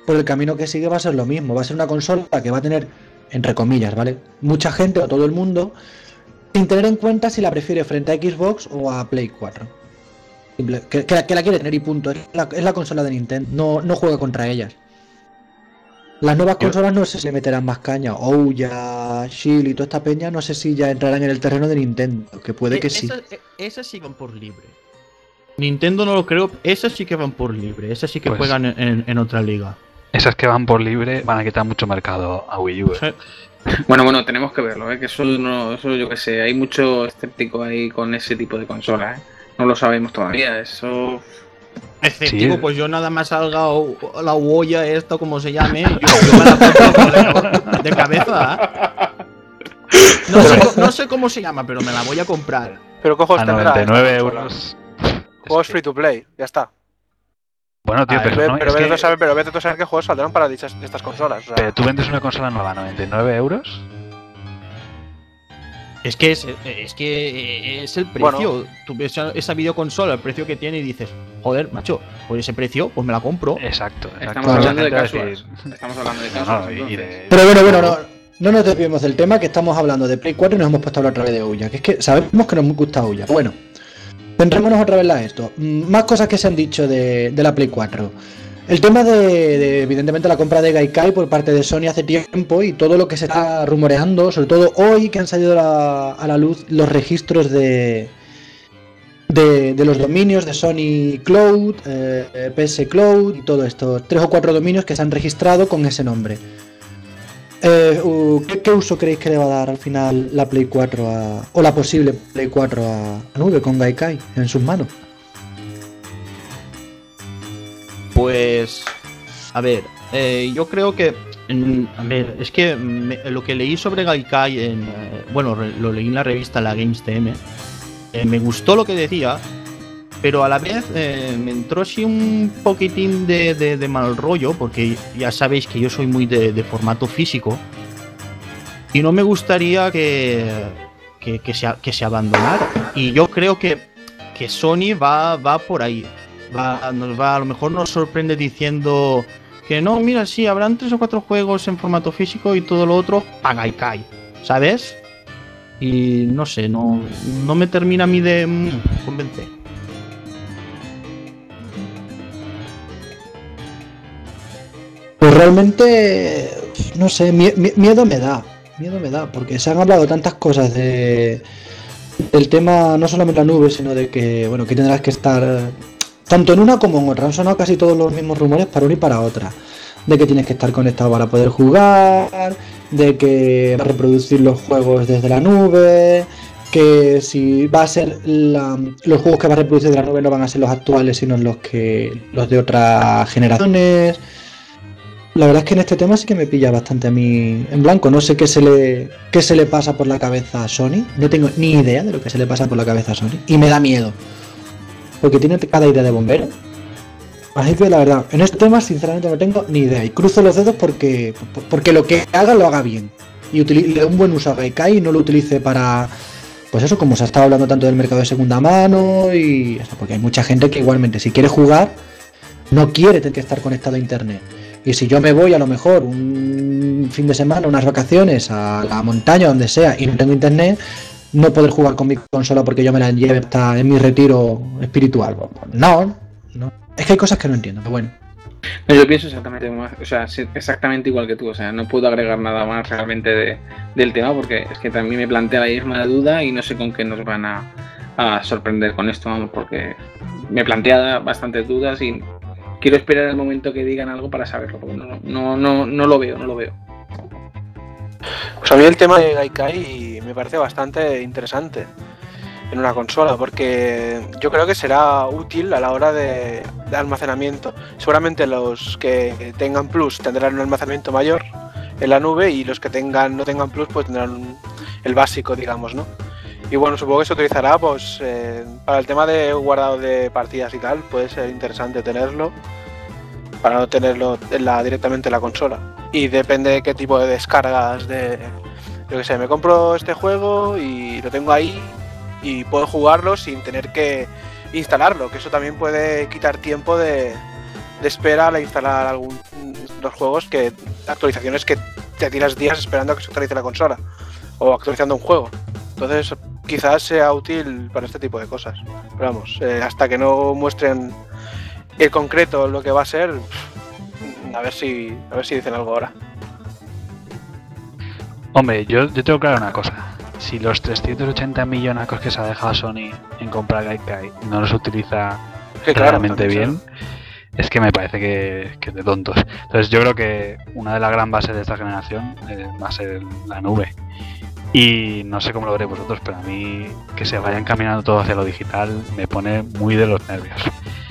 [SPEAKER 1] por el camino que sigue va a ser lo mismo. Va a ser una consola que va a tener, entre comillas, ¿vale?, mucha gente o todo el mundo, sin tener en cuenta si la prefiere frente a Xbox o a Play cuatro. Simple, que, que, la, que la quiere tener y punto. Es la, es la consola de Nintendo, no, no juega contra ellas. Las nuevas consolas no sé si le meterán más caña. Ouya, Shield y toda esta peña, no sé si ya entrarán en el terreno de Nintendo, que puede que
[SPEAKER 4] esas,
[SPEAKER 1] sí.
[SPEAKER 4] Esas sí van por libre. Nintendo no lo creo, esas sí que van por libre, esas sí que pues, juegan en, en otra liga.
[SPEAKER 2] Esas que van por libre van a quitar mucho mercado a Wii U. ¿eh?
[SPEAKER 3] Bueno, bueno, tenemos que verlo, ¿eh? Que eso, no, eso yo que sé, hay mucho escéptico ahí con ese tipo de consola, ¿eh? No lo sabemos todavía, eso...
[SPEAKER 4] Escéptico, sí. Pues yo nada más salga la huella esta, como se llame, yo, yo me la compro de cabeza. No sé, no sé cómo se llama, pero me la voy a comprar.
[SPEAKER 5] Pero cojo
[SPEAKER 2] a noventa y nueve euros.
[SPEAKER 5] Juegos free to play, ya está.
[SPEAKER 2] Bueno, tío,
[SPEAKER 5] ah,
[SPEAKER 2] pero,
[SPEAKER 5] ve,
[SPEAKER 2] no,
[SPEAKER 5] pero,
[SPEAKER 2] es
[SPEAKER 5] vete
[SPEAKER 2] que...
[SPEAKER 5] a saber, pero vete a saber qué juegos saldrán para dichas, estas consolas. O sea...
[SPEAKER 2] Pero tú vendes una consola nueva a noventa y nueve euros.
[SPEAKER 4] Es que es, es que es el precio. Bueno, tú ves esa videoconsola, el precio que tiene y dices, joder, macho, por ese precio, pues me la compro.
[SPEAKER 2] Exacto, exacto.
[SPEAKER 3] Estamos hablando de casuals. Estamos hablando de casuals.
[SPEAKER 2] No, no, y de...
[SPEAKER 1] Pero bueno, bueno, no, no nos desviemos del tema, que estamos hablando de Play cuatro y nos hemos puesto a hablar otra vez de Ouya. Que es que sabemos que nos gusta Ouya. Bueno, centrémonos otra vez en esto. Más cosas que se han dicho de, de la Play cuatro. El tema de, de, evidentemente, la compra de Gaikai por parte de Sony hace tiempo y todo lo que se está rumoreando, sobre todo hoy que han salido a la, a la luz los registros de, de, de los dominios de Sony Cloud, eh, P S Cloud y todo esto. Tres o cuatro dominios que se han registrado con ese nombre. Eh, uh, ¿qué, ¿Qué uso creéis que le va a dar al final la Play cuatro a, o la posible Play cuatro a, a nube con Gaikai en sus manos?
[SPEAKER 4] Pues, a ver, eh, yo creo que, mm, a ver, es que me, lo que leí sobre Gaikai, en, eh, bueno, re, lo leí en la revista La Games T M, eh, me gustó lo que decía, pero a la vez eh, me entró así un poquitín de, de, de mal rollo, porque ya sabéis que yo soy muy de, de formato físico, y no me gustaría que, que, que, se, que se abandonara, y yo creo que, que Sony va, va por ahí. Va, nos va, a lo mejor nos sorprende diciendo que no, mira, sí, habrán tres o cuatro juegos en formato físico y todo lo otro para Gaikai, ¿sabes? Y no sé, no, no me termina a mí de mmm, convencer.
[SPEAKER 1] Pues realmente, no sé, mie miedo me da, miedo me da, porque se han hablado tantas cosas de del tema, no solamente la nube, sino de que, bueno, que tendrás que estar... Tanto en una como en otra, han sonado casi todos los mismos rumores para una y para otra. De que tienes que estar conectado para poder jugar, de que va a reproducir los juegos desde la nube, que si va a ser la, los juegos que va a reproducir de la nube no van a ser los actuales, sino los que los de otras generaciones. La verdad es que en este tema sí que me pilla bastante a mí en blanco. No sé qué se le qué se le pasa por la cabeza a Sony. No tengo ni idea de lo que se le pasa por la cabeza a Sony. Y me da miedo. Porque tiene cada idea de bombero. Así que la verdad, en este tema sinceramente no tengo ni idea. Y cruzo los dedos porque porque lo que haga lo haga bien. Y le dé un buen uso a Gaikai y no lo utilice para... Pues eso, como se ha estado hablando tanto del mercado de segunda mano y eso, porque hay mucha gente que igualmente si quiere jugar no quiere tener que estar conectado a internet. Y si yo me voy a lo mejor un fin de semana, unas vacaciones a la montaña, donde sea, y no tengo internet, no poder jugar con mi consola porque yo me la lleve hasta en mi retiro espiritual. No, no. Es que hay cosas que no entiendo, pero bueno.
[SPEAKER 3] No, yo pienso exactamente más, o sea, exactamente igual que tú, o sea, no puedo agregar nada más realmente de, del tema porque es que también me plantea la misma duda y no sé con qué nos van a, a sorprender con esto, vamos, porque me plantea bastantes dudas y quiero esperar el momento que digan algo para saberlo, porque no, no, no, no lo veo, no lo veo.
[SPEAKER 5] Pues a mí el tema de Gaikai me parece bastante interesante en una consola, porque yo creo que será útil a la hora de, de almacenamiento. Seguramente los que tengan Plus tendrán un almacenamiento mayor en la nube y los que tengan no tengan Plus pues tendrán un, el básico, digamos, ¿no? Y bueno, supongo que se utilizará pues eh, para el tema de guardado de partidas y tal, puede ser interesante tenerlo para no tenerlo en la, directamente en la consola. Y depende de qué tipo de descargas de... Yo que sé, me compro este juego y lo tengo ahí y puedo jugarlo sin tener que instalarlo, que eso también puede quitar tiempo de, de espera al instalar algún los juegos que actualizaciones que te tiras días esperando a que se actualice la consola o actualizando un juego. Entonces quizás sea útil para este tipo de cosas. Pero vamos, eh, hasta que no muestren en concreto lo que va a ser, a ver si a ver si dicen algo ahora.
[SPEAKER 2] Hombre, yo, yo tengo claro una cosa. Si los trescientos ochenta millonacos que se ha dejado Sony en comprar Gaikai no los utiliza
[SPEAKER 5] Que claro,
[SPEAKER 2] realmente
[SPEAKER 5] también
[SPEAKER 2] bien, es que me parece que, que de tontos. Entonces yo creo que una de las gran bases de esta generación eh, va a ser la nube. Y no sé cómo lo veréis vosotros, pero a mí que se vayan caminando todo hacia lo digital me pone muy de los nervios.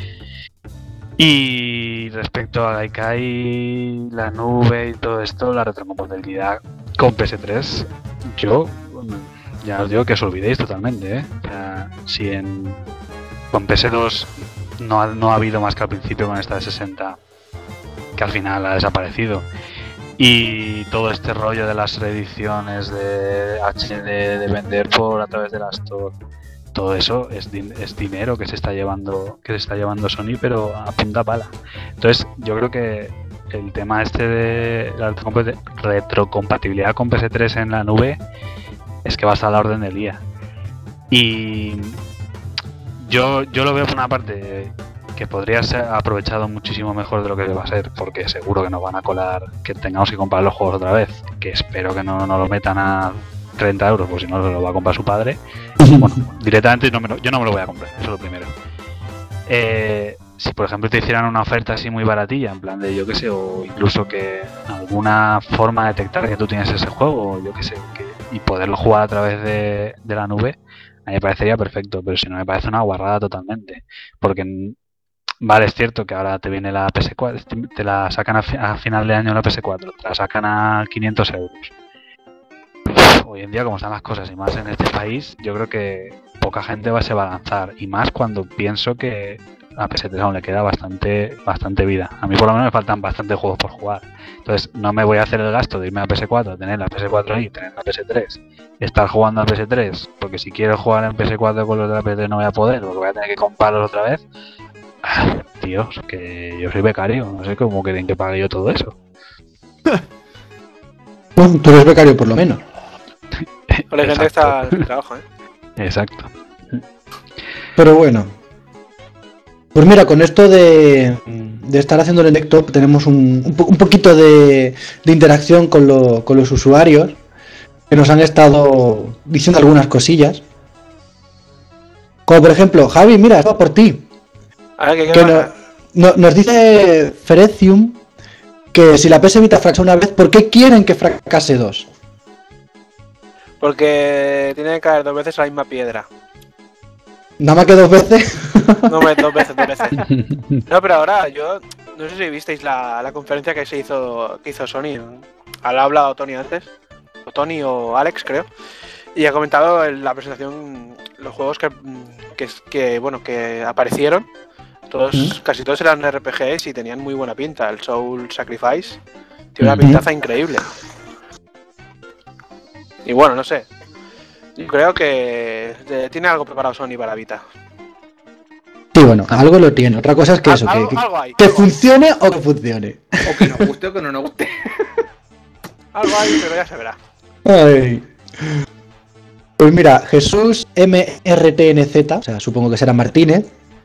[SPEAKER 2] Y respecto a Gaikai, la nube y todo esto, la retrocompatibilidad con P S tres, yo ya os digo que os olvidéis totalmente, ¿eh? O sea, si en con P S dos no ha, no ha habido más que al principio con esta de sesenta, que al final ha desaparecido, y todo este rollo de las reediciones de H D de vender por a través de la Store, todo eso es, din- es dinero que se está llevando que se está llevando Sony, pero a punta pala. Entonces yo creo que el tema este de la retrocompat- retrocompatibilidad con P S tres en la nube es que va a estar a la orden del día. Y yo, yo lo veo por una parte que podría ser aprovechado muchísimo mejor de lo que va a ser, porque seguro que nos van a colar que tengamos que comprar los juegos otra vez, que espero que no nos lo metan a treinta euros, porque si no se lo va a comprar su padre. Bueno, directamente no me lo- yo no me lo voy a comprar, eso es lo primero. Eh, si por ejemplo te hicieran una oferta así muy baratilla, en plan de yo que sé, o incluso que alguna forma de detectar que tú tienes ese juego, o yo que sé, que, y poderlo jugar a través de, de la nube, a mí me parecería perfecto, pero si no me parece una guarrada totalmente, porque n- vale, es cierto que ahora te viene la P S cuatro, te te la sacan a, fi- a final de año la P S cuatro, te la sacan a quinientos euros. Hoy en día, como están las cosas y más en este país, yo creo que poca gente va, se va a lanzar, y más cuando pienso que a P S tres aún le queda bastante bastante vida. A mí por lo menos me faltan bastantes juegos por jugar. Entonces no me voy a hacer el gasto de irme a P S cuatro, tener la P S cuatro ahí, tener la P S tres, estar jugando a P S tres, porque si quiero jugar en P S cuatro con los de la P S tres no voy a poder, porque voy a tener que comprarlos otra vez. Ah, Dios, que yo soy becario, no sé cómo quieren que pague yo todo eso.
[SPEAKER 1] Bueno, tú eres becario por lo menos.
[SPEAKER 5] Hola, gente que está
[SPEAKER 2] Exacto.
[SPEAKER 5] en trabajo, ¿eh?
[SPEAKER 2] Exacto.
[SPEAKER 1] Pero bueno. Pues mira, con esto de, de estar haciendo el Electop tenemos un, un, po- un poquito de, de interacción con, lo- con los usuarios que nos han estado diciendo algunas cosillas. Como por ejemplo, Javi, mira, esto va por ti.
[SPEAKER 5] A ver, ¿qué, qué
[SPEAKER 1] Que
[SPEAKER 5] pasa?
[SPEAKER 1] no- no- nos dice Ferecium que si la P S Vita fracasa una vez, ¿por qué quieren que fracase dos?
[SPEAKER 5] Porque tiene que caer dos veces la misma piedra.
[SPEAKER 1] Nada más que dos veces.
[SPEAKER 5] No, me, dos veces, dos veces. No, pero ahora yo no sé si visteis la, la conferencia que se hizo que hizo Sony. Ha hablado Tony antes, o Tony o Alex, creo, y ha comentado en la presentación los juegos que, que, que bueno que aparecieron. Todos,
[SPEAKER 1] ¿Mm?
[SPEAKER 5] casi todos eran R P Gs y tenían muy buena pinta. El Soul Sacrifice tiene una
[SPEAKER 1] ¿Mm?
[SPEAKER 5] pintaza increíble. Y bueno, no sé. Yo creo que eh, tiene algo preparado Sony para Vita.
[SPEAKER 1] Sí, bueno, algo lo tiene. Otra cosa es que
[SPEAKER 5] Al-
[SPEAKER 1] eso, que,
[SPEAKER 5] algo,
[SPEAKER 1] que,
[SPEAKER 5] algo hay.
[SPEAKER 1] que
[SPEAKER 5] algo hay.
[SPEAKER 1] funcione o que funcione.
[SPEAKER 3] O que nos guste o que no nos guste.
[SPEAKER 5] Algo hay, pero ya se verá.
[SPEAKER 1] Ay. Pues mira, Jesús M R T N Z, o sea, supongo que será Martínez.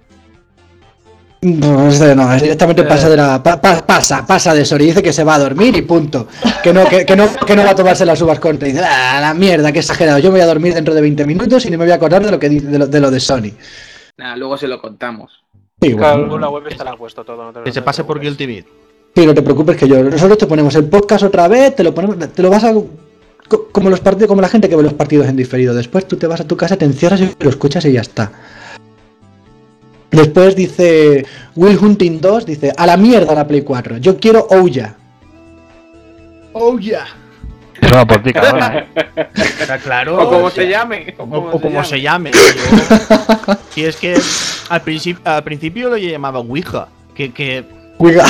[SPEAKER 1] No, este no, directamente pasa de la pa- pa- pasa, pasa de Sony, dice que se va a dormir y punto. Que no, que, que no, que no va a tomarse las uvas cortas. Dice, ah, la mierda, qué exagerado. Yo me voy a dormir dentro de veinte minutos y no me voy a acordar de lo que dice de lo de, lo de Sony.
[SPEAKER 3] Nada, luego se lo contamos.
[SPEAKER 1] Sí,
[SPEAKER 5] Claro,
[SPEAKER 1] bueno,
[SPEAKER 5] en la web estará puesto todo. No te,
[SPEAKER 4] Que se
[SPEAKER 5] no te
[SPEAKER 4] pase por
[SPEAKER 5] preocupes.
[SPEAKER 4] Guilty Beat.
[SPEAKER 1] sí, no te preocupes que yo nosotros te ponemos el podcast otra vez, te lo ponemos, te lo vas a co- como los partidos, como la gente que ve los partidos en diferido. Después tú te vas a tu casa, te encierras y lo escuchas y ya está. Después dice Will Hunting dos, dice, a la mierda la Play cuatro, yo quiero Ouya. Ouya.
[SPEAKER 2] Eso va por ti, cabrón, ¿eh?
[SPEAKER 4] Está claro.
[SPEAKER 3] O como
[SPEAKER 4] o sea,
[SPEAKER 3] se llame.
[SPEAKER 4] O, o como se llame. Yo- y es que al principio, al principio lo llamaba Ouija. Que, que,
[SPEAKER 1] Ouija.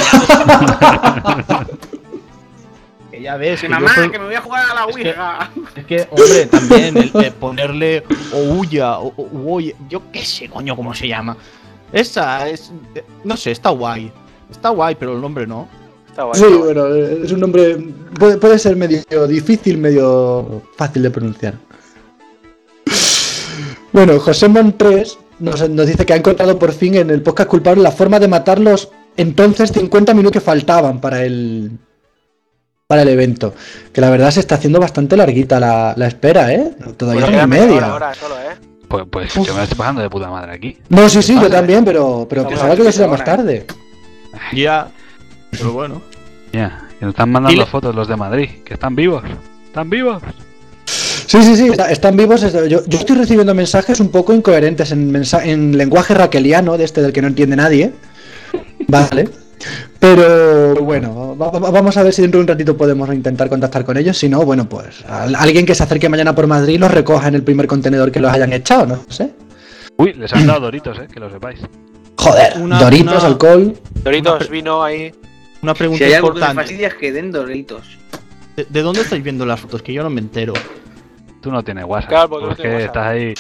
[SPEAKER 4] que ya ves.
[SPEAKER 3] Sí,
[SPEAKER 4] que yo
[SPEAKER 3] mamá,
[SPEAKER 4] soy-
[SPEAKER 3] que me voy a jugar a la
[SPEAKER 4] es que-
[SPEAKER 3] Ouija.
[SPEAKER 4] Es que, hombre, también el, el ponerle Ouya o o- Ouya, yo qué sé, coño, cómo se llama. Esa es. No sé, está guay. Está guay, pero el nombre no.
[SPEAKER 5] Está guay,
[SPEAKER 1] Sí,
[SPEAKER 5] está guay.
[SPEAKER 1] bueno, es un nombre. Puede, puede ser medio difícil, medio fácil de pronunciar. Bueno, José Montres nos, nos dice que ha encontrado por fin en el podcast culpable la forma de matar los entonces cincuenta minutos que faltaban para el. Para el evento. Que la verdad se está haciendo bastante larguita la, la espera, ¿eh? Todavía
[SPEAKER 5] Pues
[SPEAKER 1] una y
[SPEAKER 5] queda media
[SPEAKER 1] media.
[SPEAKER 5] hora ahora solo, ¿eh?
[SPEAKER 2] Pues, pues yo me lo estoy pasando de puta madre aquí.
[SPEAKER 1] No, sí, sí, yo
[SPEAKER 2] Vale.
[SPEAKER 1] también, pero, pero
[SPEAKER 3] Estamos
[SPEAKER 1] pensaba que ya será
[SPEAKER 3] ahora,
[SPEAKER 1] más
[SPEAKER 3] ¿eh?
[SPEAKER 1] tarde.
[SPEAKER 4] Ya. Pero bueno.
[SPEAKER 2] Ya, que nos están mandando
[SPEAKER 4] Dile-
[SPEAKER 2] fotos los de Madrid, que están vivos. ¿Están vivos?
[SPEAKER 1] Sí, sí, sí, está- están vivos. es- Yo, yo estoy recibiendo mensajes un poco incoherentes en, mensa- en lenguaje raqueliano, de este del que no entiende nadie. Vale. Pero bueno, va- va- vamos a ver si dentro de un ratito podemos intentar contactar con ellos. Si no, bueno, pues al- alguien que se acerque mañana por Madrid los recoja en el primer contenedor que los hayan echado, no sé.
[SPEAKER 2] Uy, les han dado doritos, eh, que lo sepáis.
[SPEAKER 1] Joder,
[SPEAKER 4] Una-
[SPEAKER 1] Doritos,
[SPEAKER 4] una-
[SPEAKER 1] alcohol.
[SPEAKER 5] Doritos, vino ahí.
[SPEAKER 4] Una pregunta
[SPEAKER 3] Si hay algo que me
[SPEAKER 4] importante.
[SPEAKER 3] fastidia, que den Doritos.
[SPEAKER 4] ¿De, de dónde estáis viendo las fotos? Que yo no me entero.
[SPEAKER 2] Tú no tienes WhatsApp.
[SPEAKER 5] Claro, porque no
[SPEAKER 2] porque
[SPEAKER 5] tienes
[SPEAKER 2] estás ahí.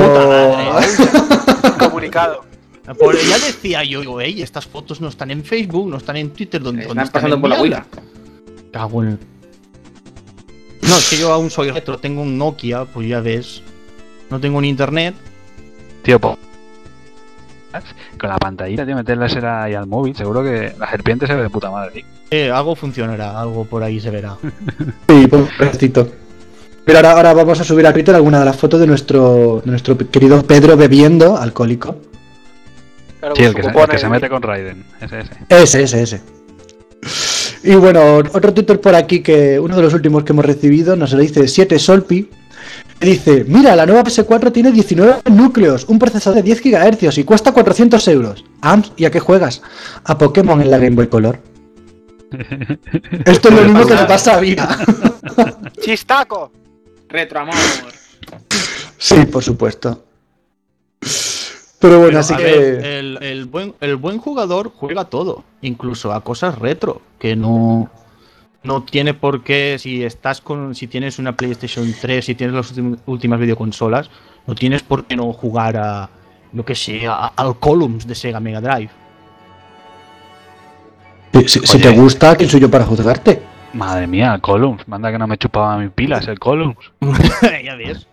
[SPEAKER 1] Oh.
[SPEAKER 5] Comunicado.
[SPEAKER 4] Por ya decía yo, digo, ey, estas fotos no están en Facebook, no están en Twitter, ¿dónde, dónde
[SPEAKER 3] Están pasando
[SPEAKER 4] en
[SPEAKER 3] por la
[SPEAKER 4] Viagra?
[SPEAKER 3] huila.
[SPEAKER 4] Cago en el- No, es que yo aún soy retro, tengo un Nokia, pues ya ves. No tengo ni internet.
[SPEAKER 2] Tío, po- con la pantallita, tío, meterla será ahí al móvil. Seguro que la serpiente se ve de puta madre. Tío.
[SPEAKER 4] Eh, algo funcionará, algo por ahí se verá.
[SPEAKER 1] Sí, pobrecito. Pero ahora, ahora vamos a subir a Twitter alguna de las fotos de nuestro, de nuestro querido Pedro bebiendo alcohólico.
[SPEAKER 5] Claro,
[SPEAKER 2] Sí,
[SPEAKER 5] con
[SPEAKER 2] el
[SPEAKER 5] su
[SPEAKER 2] que, se, el
[SPEAKER 5] cupón
[SPEAKER 2] que
[SPEAKER 5] ahí.
[SPEAKER 2] se mete con Raiden. Ese, ese.
[SPEAKER 1] Ese, ese, ese. Y bueno, otro Twitter por aquí que uno de los últimos que hemos recibido nos lo dice siete Solpi. Que dice, mira, la nueva P S cuatro tiene diecinueve núcleos, un procesador de diez gigahercios y cuesta cuatrocientos euros. Ams, ¿y a qué juegas? A Pokémon en la Game Boy Color. Esto es lo mismo que le pasa a Vira.
[SPEAKER 5] ¡Chistaco!
[SPEAKER 3] Retroamor.
[SPEAKER 1] Sí, por supuesto. Pero bueno,
[SPEAKER 4] Pero,
[SPEAKER 1] así
[SPEAKER 4] a
[SPEAKER 1] que...
[SPEAKER 4] ver, el, el buen, el buen jugador juega todo, incluso a cosas retro, que no, no tiene por qué, si estás con, si tienes una PlayStation tres, si tienes las ultim- últimas videoconsolas, no tienes por qué no jugar a, lo que sea, a- al Columns de Sega Mega Drive.
[SPEAKER 1] Si, si- si
[SPEAKER 2] Oye.
[SPEAKER 1] te gusta, ¿quién soy yo para juzgarte?
[SPEAKER 2] Madre mía, el Columns. Manda que no me chupaba mis pilas, el Columns.
[SPEAKER 4] Ya ves.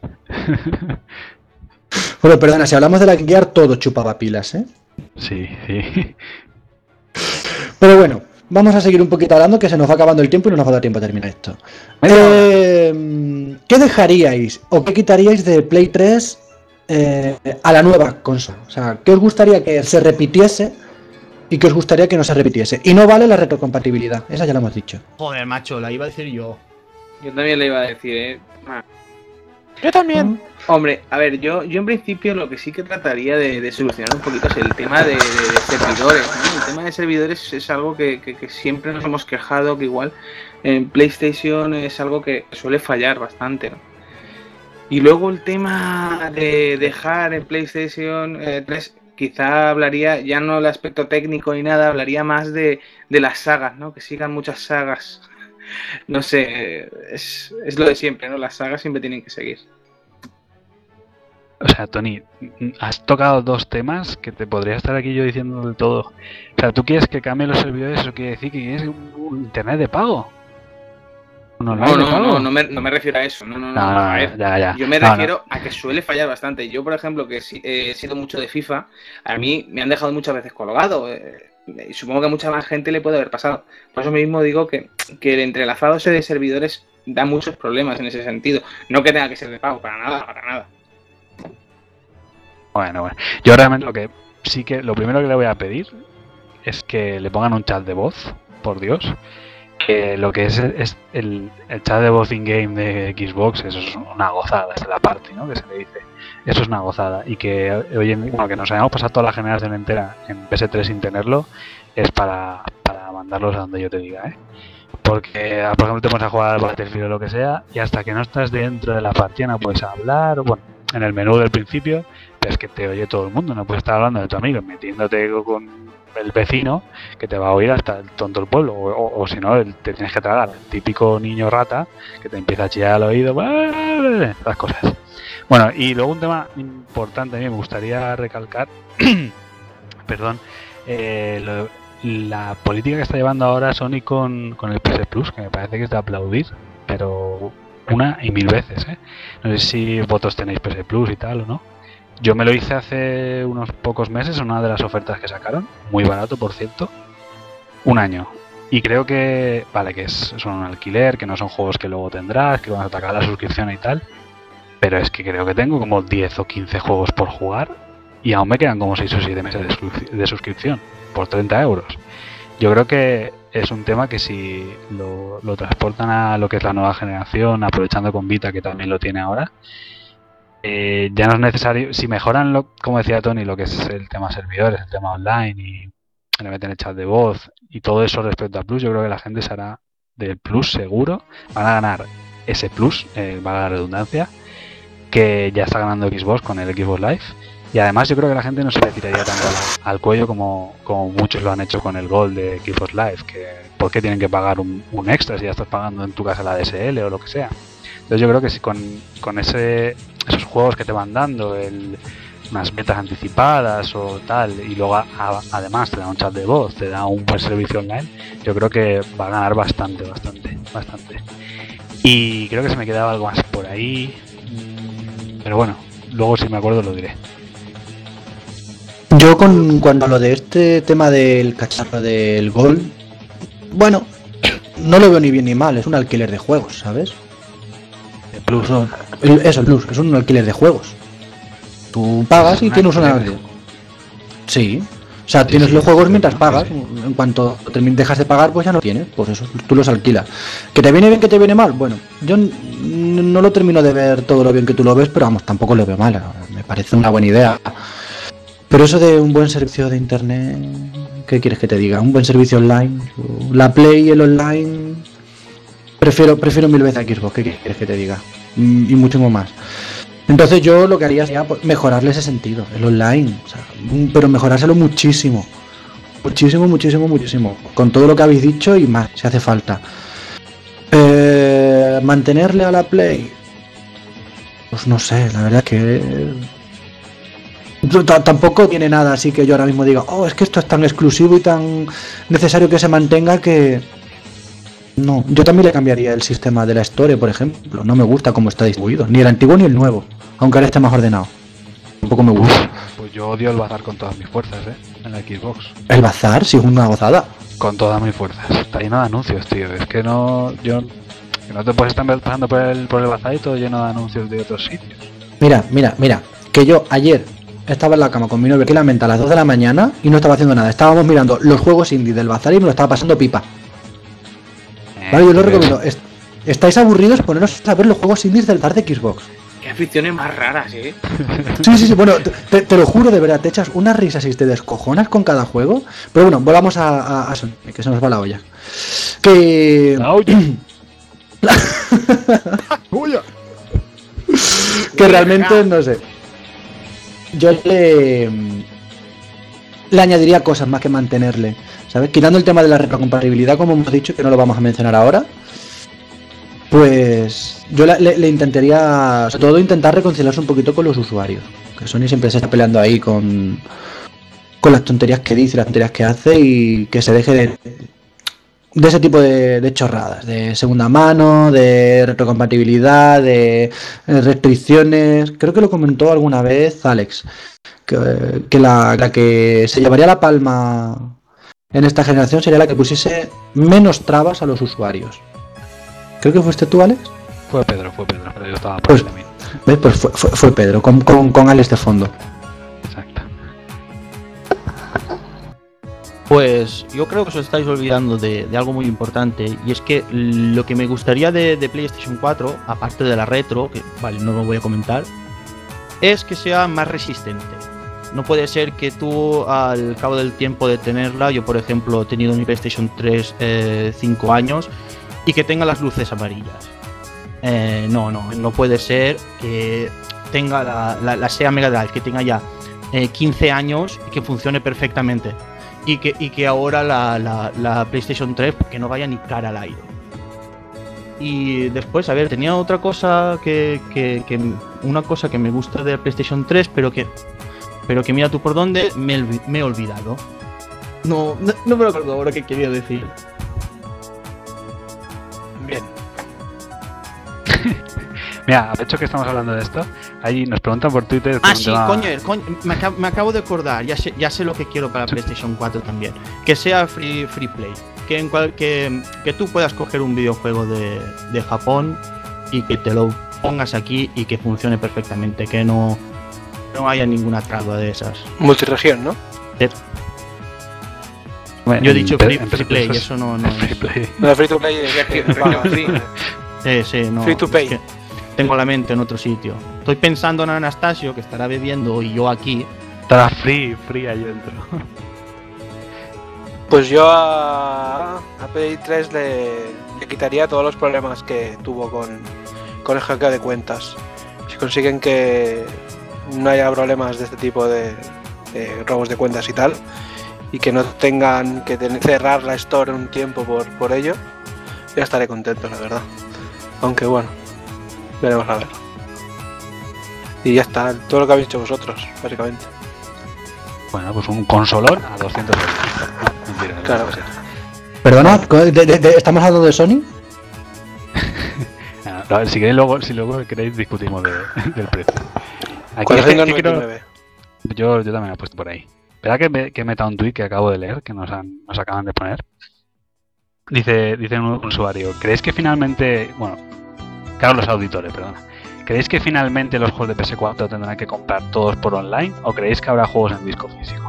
[SPEAKER 1] Bueno, perdona, si hablamos de la Gear, todo chupaba pilas, ¿eh?
[SPEAKER 2] Sí, sí.
[SPEAKER 1] Pero bueno, vamos a seguir un poquito hablando, que se nos va acabando el tiempo y no nos va a dar tiempo a terminar esto.
[SPEAKER 2] Media hora.
[SPEAKER 1] Eh, ¿Qué dejaríais o qué quitaríais de Play tres eh, a la nueva consola? O sea, ¿qué os gustaría que se repitiese y qué os gustaría que no se repitiese? Y no vale la retrocompatibilidad, esa ya la hemos dicho.
[SPEAKER 4] Joder, macho, la iba a decir yo.
[SPEAKER 3] Yo también le iba a decir, eh. Ah.
[SPEAKER 5] Yo también.
[SPEAKER 3] Hombre, a ver, yo, yo en principio lo que sí que trataría de, de solucionar un poquito es el tema de, de- de servidores, ¿no? El tema de servidores es algo que, que- que siempre nos hemos quejado, que igual en PlayStation es algo que suele fallar bastante, ¿no? Y luego el tema de dejar en PlayStation eh, tres, quizá hablaría, ya no el aspecto técnico ni nada, hablaría más de, de las sagas, ¿no? Que sigan muchas sagas. No sé, es, es lo de siempre, ¿no? Las sagas siempre tienen que seguir.
[SPEAKER 2] O sea, Tony, has tocado dos temas que te podría estar aquí yo diciendo de todo. O sea, ¿tú quieres que cambie los servidores? Eso quiere decir que quieres un, un internet de pago. ¿Un online
[SPEAKER 3] No,
[SPEAKER 2] de
[SPEAKER 3] no,
[SPEAKER 2] pago?
[SPEAKER 3] no, no me, no me refiero a eso. No, no, no.
[SPEAKER 2] No, no,
[SPEAKER 3] a ver,
[SPEAKER 2] ya, ya.
[SPEAKER 3] yo me
[SPEAKER 2] No, no.
[SPEAKER 3] refiero a que suele fallar bastante. Yo, por ejemplo, que sí- he sido mucho de FIFA, a mí me han dejado muchas veces colgado. eh, y supongo que a mucha más gente le puede haber pasado. Por eso mismo digo que, que el entrelazado ese de servidores da muchos problemas en ese sentido. No que tenga que ser de pago, para nada, para nada.
[SPEAKER 2] Bueno, bueno. Yo realmente lo que sí que lo primero que le voy a pedir es que le pongan un chat de voz, por Dios. Que lo que es, es el, el chat de voz in-game de Xbox, eso es una gozada, es la parte, ¿no? Que se le dice. Eso es una gozada. Y que hoy en, bueno, que nos hayamos pasado toda la generación entera en P S tres sin tenerlo, es para, para mandarlos a donde yo te diga, ¿eh? Porque, por ejemplo, te pones a jugar al Battlefield o lo que sea, y hasta que no estás dentro de la partida no puedes hablar, bueno, en el menú del principio, pero es que te oye todo el mundo, no puedes estar hablando de tu amigo, metiéndote con el vecino, que te va a oír hasta el tonto del pueblo, o, o, o si no, el- te tienes que tragar, el típico niño rata, que te empieza a chillar al oído, las cosas. Bueno, y luego un tema importante, a mí me gustaría recalcar, perdón, eh, lo- la política que está llevando ahora Sony con, con el P S Plus, que me parece que es de aplaudir, pero una y mil veces, ¿eh? No sé si vosotros tenéis P S Plus y tal o no. Yo me lo hice hace unos pocos meses, una de las ofertas que sacaron, muy barato por cierto, un año. Y creo que, vale, que es, son un alquiler, que no son juegos que luego tendrás, que van a atacar la suscripción y tal, pero es que creo que tengo como diez o quince juegos por jugar y aún me quedan como seis o siete meses de, de suscripción por treinta euros. Yo creo que es un tema que si lo, lo transportan a lo que es la nueva generación, aprovechando con Vita, que también lo tiene ahora, eh, ya no es necesario, si mejoran, lo, como decía Tony, lo que es el tema servidores, el tema online y le meten el chat de voz y todo eso respecto a Plus, yo creo que la gente se hará del Plus seguro, van a ganar ese Plus, eh, valga la redundancia, que ya está ganando Xbox con el Xbox Live. Y además yo creo que la gente no se le tiraría tanto al, al cuello como, como muchos lo han hecho con el Gold de Xbox Live, que ¿por qué tienen que pagar un, un extra si ya estás pagando en tu casa la D S L o lo que sea? Entonces yo creo que si con, con ese esos juegos que te van dando, el, unas metas anticipadas o tal, y luego a, a, además te da un chat de voz, te da un buen servicio online, yo creo que va a ganar bastante, bastante, bastante. Y creo que se me quedaba algo más por ahí, pero bueno, luego si me acuerdo lo diré.
[SPEAKER 1] Yo con cuando lo de este tema del cacharro del Gold, bueno, no lo veo ni bien ni mal, es un alquiler de juegos, ¿sabes?
[SPEAKER 2] El Plus.
[SPEAKER 1] Eso, el, eso, el Plus, es un alquiler de juegos. Tú pagas y tienes una... Sí, o sea, sí, tienes sí, los juegos mientras pagas, sí, sí. En cuanto dejas de pagar pues ya no tienes, pues eso, tú los alquilas. ¿Que te viene bien, que te viene mal? Bueno, yo no lo termino de ver todo lo bien que tú lo ves, pero vamos, tampoco lo veo mal, me parece una buena idea. Pero eso de un buen servicio de internet, ¿qué quieres que te diga? Un buen servicio online, la Play y el online, prefiero prefiero mil veces a Xbox, ¿qué quieres que te diga? Y muchísimo más. Entonces yo lo que haría sería mejorarle ese sentido, el online, o sea, pero mejorárselo muchísimo, muchísimo, muchísimo, muchísimo, con todo lo que habéis dicho y más, si hace falta. Eh, mantenerle a la Play, pues no sé, la verdad es que... Tampoco tiene nada así que yo ahora mismo diga, oh, es que esto es tan exclusivo y tan necesario que se mantenga que... No, yo también le cambiaría el sistema de la Store, por ejemplo. No me gusta cómo está distribuido, ni el antiguo ni el nuevo, aunque ahora esté más ordenado. Tampoco me gusta.
[SPEAKER 2] Pues yo odio el bazar con todas mis fuerzas, ¿eh? En la Xbox.
[SPEAKER 1] ¿El bazar? Sí, es una gozada.
[SPEAKER 2] Con todas mis fuerzas. Está lleno de anuncios, tío. Es que no... Yo... Que no te puedes estar pasando por el, por el bazar y todo lleno de anuncios de otros sitios.
[SPEAKER 1] Mira, mira, mira. Que yo ayer... estaba en la cama con mi novia tranquilamente a las dos de la mañana y no estaba haciendo nada. Estábamos mirando los juegos indie del bazar y me lo estaba pasando pipa. Eh, vale, yo lo recomiendo. Est estáis aburridos, poneros a ver los juegos indies del bazar de Xbox.
[SPEAKER 3] Qué aficiones más raras, eh.
[SPEAKER 1] Sí, sí, sí. Bueno, te, te lo juro, de verdad, te echas unas risas y te descojonas con cada juego. Pero bueno, volvamos a, a, a Sonic, que se nos va la olla. Que...
[SPEAKER 2] La olla.
[SPEAKER 1] olla. Que realmente, no sé. Yo le, le añadiría cosas más que mantenerle, ¿sabes? Quitando el tema de la retrocompatibilidad, como hemos dicho, que no lo vamos a mencionar ahora, pues yo le, le, le intentaría, sobre todo, intentar reconciliarse un poquito con los usuarios, que Sony siempre se está peleando ahí con, con las tonterías que dice, las tonterías que hace, y que se deje de, de ese tipo de, de chorradas, de segunda mano, de retrocompatibilidad, de restricciones. Creo que lo comentó alguna vez Alex, que, que la, la que se llevaría la palma en esta generación sería la que pusiese menos trabas a los usuarios. Creo que fuiste tú, Alex.
[SPEAKER 2] Fue Pedro, fue Pedro, pero yo estaba por
[SPEAKER 1] pues,
[SPEAKER 2] ahí también.
[SPEAKER 1] ¿Ves? Pues fue, fue, fue Pedro, con, con, con Alex de fondo.
[SPEAKER 2] Exacto.
[SPEAKER 4] Pues yo creo que os estáis olvidando de, de algo muy importante, y es que lo que me gustaría de, de PlayStation cuatro, aparte de la retro, que vale, no lo voy a comentar, es que sea más resistente. No puede ser que tú, al cabo del tiempo de tenerla, yo por ejemplo he tenido mi PlayStation tres eh, cinco años, y que tenga las luces amarillas. Eh, no, no, no puede ser que tenga la, la, la Sega Mega Drive, que tenga ya eh, quince años y que funcione perfectamente. Y que, y que ahora la, la, la PlayStation tres que no vaya ni cara al aire. Y después, a ver, tenía otra cosa que, que, que una cosa que me gusta de la PlayStation tres, pero que pero que mira tú por dónde me, me he olvidado. No, no, no me acuerdo ahora qué quería decir.
[SPEAKER 5] Bien.
[SPEAKER 2] Mira, de hecho que estamos hablando de esto, ahí nos preguntan por Twitter.
[SPEAKER 4] Ah,
[SPEAKER 2] un
[SPEAKER 4] sí,
[SPEAKER 2] tema-
[SPEAKER 4] coño, coño me, acabo, me acabo de acordar, ya sé, ya sé lo que quiero para PlayStation cuatro también. Que sea free, free play. Que, en cual, que, que tú puedas coger un videojuego de, de Japón y que te lo pongas aquí y que funcione perfectamente. Que no, no haya ninguna traba de esas.
[SPEAKER 5] Multiregión, ¿no?
[SPEAKER 2] Bueno,
[SPEAKER 4] Yo he dicho
[SPEAKER 2] en-
[SPEAKER 4] free,
[SPEAKER 2] en-
[SPEAKER 4] free play,
[SPEAKER 2] eso es-
[SPEAKER 4] eso no, no
[SPEAKER 2] Free
[SPEAKER 4] es.
[SPEAKER 2] play.
[SPEAKER 5] No, free to play es que paga,
[SPEAKER 3] Free.
[SPEAKER 4] Sí, sí, no.
[SPEAKER 5] Free to
[SPEAKER 4] es
[SPEAKER 5] pay.
[SPEAKER 4] que tengo la mente en otro sitio. Estoy pensando en Anastasio, que estará bebiendo, y yo aquí.
[SPEAKER 2] Estará free, free ahí dentro.
[SPEAKER 5] Pues yo a, a Play tres le, le quitaría todos los problemas que tuvo con, con el hackeo de cuentas. Si consiguen que no haya problemas de este tipo de, de robos de cuentas y tal, y que no tengan que ten- cerrar la store un tiempo por, por ello, ya estaré contento, la verdad. Aunque bueno, veremos a ver. Y ya está, todo lo que habéis hecho vosotros, básicamente.
[SPEAKER 2] Bueno, pues un consolón a doscientos euros. No, mentira, no
[SPEAKER 5] Claro.
[SPEAKER 2] puede ser.
[SPEAKER 1] Perdona, ¿de- de- de- ¿estamos hablando de Sony?
[SPEAKER 2] Ah, a ver, si queréis luego, si luego queréis discutimos de- del precio. Aquí es que-
[SPEAKER 5] cuatrocientos
[SPEAKER 2] que
[SPEAKER 5] noventa y
[SPEAKER 2] quiero-
[SPEAKER 5] nueve.
[SPEAKER 2] yo, yo también he puesto por ahí. Espera que, me, que meta un tweet que acabo de leer, que nos, han, nos acaban de poner. Dice, dice un, un usuario, ¿creéis que finalmente, bueno, Carlos Auditores, perdona, ¿creéis que finalmente los juegos de P S cuatro tendrán que comprar todos por online o creéis que habrá juegos en disco físico?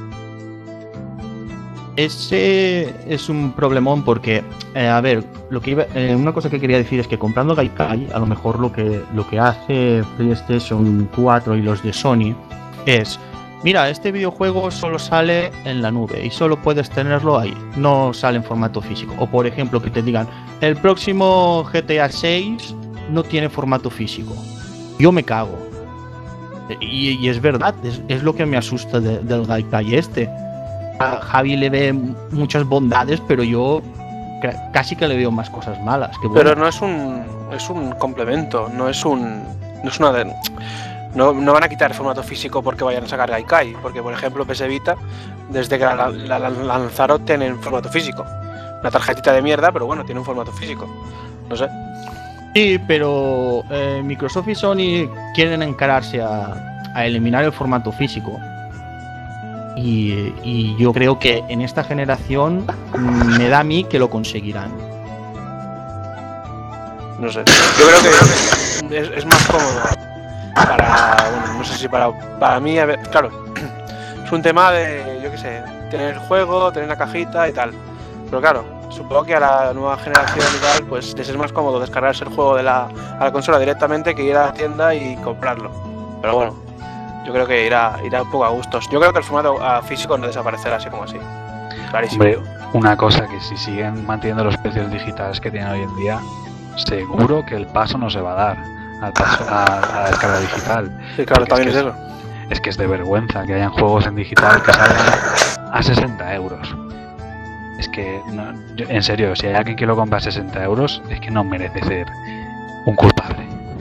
[SPEAKER 4] Ese es un problemón porque, eh, a ver, lo que iba, eh, una cosa que quería decir es que comprando Gaikai, a lo mejor lo que, lo que hace PlayStation cuatro y los de Sony es, mira, este videojuego solo sale en la nube y solo puedes tenerlo ahí, no sale en formato físico. O por ejemplo, que te digan, el próximo G T A seis no tiene formato físico. Yo me cago. Y, y es verdad, es, es lo que me asusta de- del Gaikai este. A Javi le ve muchas bondades, pero yo ca- casi que le veo más cosas malas. Que
[SPEAKER 5] Pero
[SPEAKER 4] bueno.
[SPEAKER 5] no es un es un complemento, no es un no es una de, no, no van a quitar el formato físico porque vayan a sacar Gaikai, porque por ejemplo P S Vita desde que la, la- la- la lanzaron tienen formato físico. Una tarjetita de mierda, pero bueno, tiene un formato físico. No sé.
[SPEAKER 4] Sí, pero eh, Microsoft y Sony quieren encararse a, a eliminar el formato físico. Y, y yo creo que en esta generación mm, me da a mí que lo conseguirán.
[SPEAKER 5] No sé. Yo creo que es, es más cómodo para, bueno, no sé si para, para mí, a ver, claro, es un tema de, yo qué sé, tener el juego, tener la cajita y tal. Pero claro, supongo que a la nueva generación y tal, pues les es más cómodo descargarse el juego de la, a la consola directamente que ir a la tienda y comprarlo. Pero bueno, yo creo que irá, irá un poco a gustos. Yo creo que el formato ah, físico no desaparecerá así como así. Clarísimo.
[SPEAKER 2] Hombre, una cosa que si siguen manteniendo los precios digitales que tienen hoy en día, seguro que el paso no se va a dar al paso a, a la descarga digital.
[SPEAKER 5] Sí, claro,
[SPEAKER 2] porque
[SPEAKER 5] también
[SPEAKER 2] es
[SPEAKER 5] es,
[SPEAKER 2] que
[SPEAKER 5] eso.
[SPEAKER 2] Es que es de vergüenza que hayan juegos en digital que salgan a sesenta euros. Es que, no, yo- en serio, si hay alguien que lo compra a sesenta euros, es que no merece ser un culpable.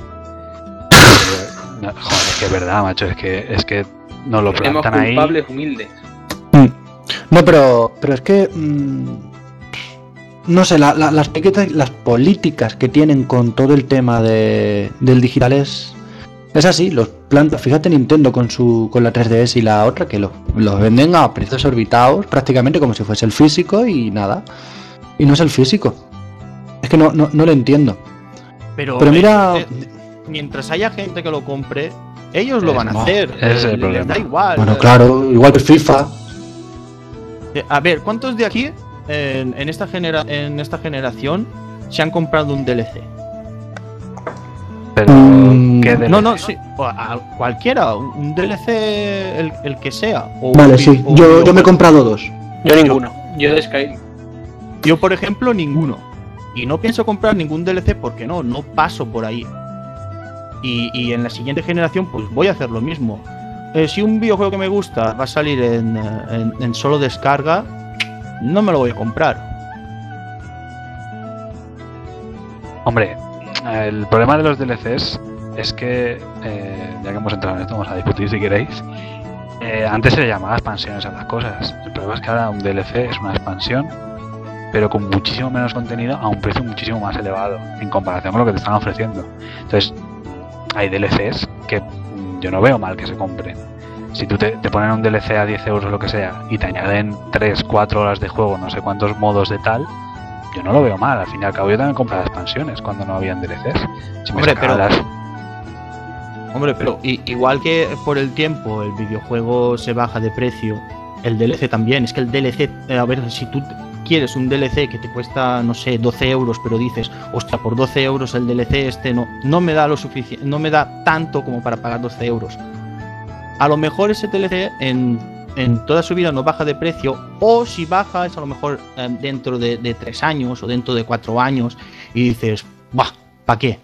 [SPEAKER 2] No, joder, es que es verdad, macho, es que, es que nos lo
[SPEAKER 3] Tenemos
[SPEAKER 2] plantan ahí.
[SPEAKER 3] culpables humildes.
[SPEAKER 1] No, pero, pero es que. mm, no sé, la- la- las, políticas, las políticas que tienen con todo el tema de, del digital es. Es así, los plantas. Fíjate Nintendo con su con la tres D S y la otra, que los, los venden a precios orbitados, prácticamente como si fuese el físico y nada. Y no es el físico. Es que no, no, no lo entiendo.
[SPEAKER 4] Pero,
[SPEAKER 1] Pero mira.
[SPEAKER 4] eh, eh, mientras haya gente que lo compre, ellos lo
[SPEAKER 2] Es-
[SPEAKER 4] van a
[SPEAKER 2] no,
[SPEAKER 4] hacer.
[SPEAKER 2] ese es el
[SPEAKER 4] Eh, les
[SPEAKER 2] problema.
[SPEAKER 4] da igual.
[SPEAKER 1] Bueno,
[SPEAKER 4] Eh,
[SPEAKER 1] claro, igual que el FIFA.
[SPEAKER 4] Eh, A ver, ¿cuántos de aquí en, en esta genera en esta generación se han comprado un D L C?
[SPEAKER 2] Pero,
[SPEAKER 1] Mm,
[SPEAKER 2] ¿qué de
[SPEAKER 4] No, no, sí, o a- a cualquiera, un un D L C el, el que sea. O un
[SPEAKER 1] Vale,
[SPEAKER 4] vi-
[SPEAKER 1] sí.
[SPEAKER 4] o un
[SPEAKER 1] Yo, yo me he
[SPEAKER 4] videojuego.
[SPEAKER 1] comprado dos.
[SPEAKER 5] Yo ninguno.
[SPEAKER 3] Yo de Skyrim.
[SPEAKER 4] Yo, por ejemplo, ninguno. Y no pienso comprar ningún D L C porque no, no paso por ahí. Y, y en la siguiente generación, pues voy a hacer lo mismo. Eh, si un videojuego que me gusta va a salir en, eh, en- en solo descarga, no me lo voy a comprar.
[SPEAKER 2] Hombre, el problema de los D L Cs es que, eh, ya que hemos entrado en esto, vamos a discutir si queréis. Eh, antes se le llamaba expansiones a las cosas. El problema es que ahora un D L C es una expansión, pero con muchísimo menos contenido a un precio muchísimo más elevado en comparación con lo que te están ofreciendo. Entonces, hay D L Cs que yo no veo mal que se compren. Si tú te, te ponen un D L C a diez euros o lo que sea y te añaden tres, cuatro horas de juego, no sé cuántos modos de tal, yo no lo veo mal. Al fin y al cabo yo también compraba expansiones cuando no habían D L Cs. Si me
[SPEAKER 4] Hombre, pero...
[SPEAKER 2] las...
[SPEAKER 4] Hombre, pero i- igual que por el tiempo el videojuego se baja de precio, el D L C también. Es que el D L C, eh, a ver, si tú quieres un D L C que te cuesta, no sé, doce euros, pero dices, hostia, por doce euros el D L C este no, no me da lo suficiente, no me da tanto como para pagar doce euros. A lo mejor ese D L C en, en toda su vida no baja de precio, o si baja es a lo mejor eh, dentro de, de tres años o dentro de cuatro años y dices, bah, ¿para qué?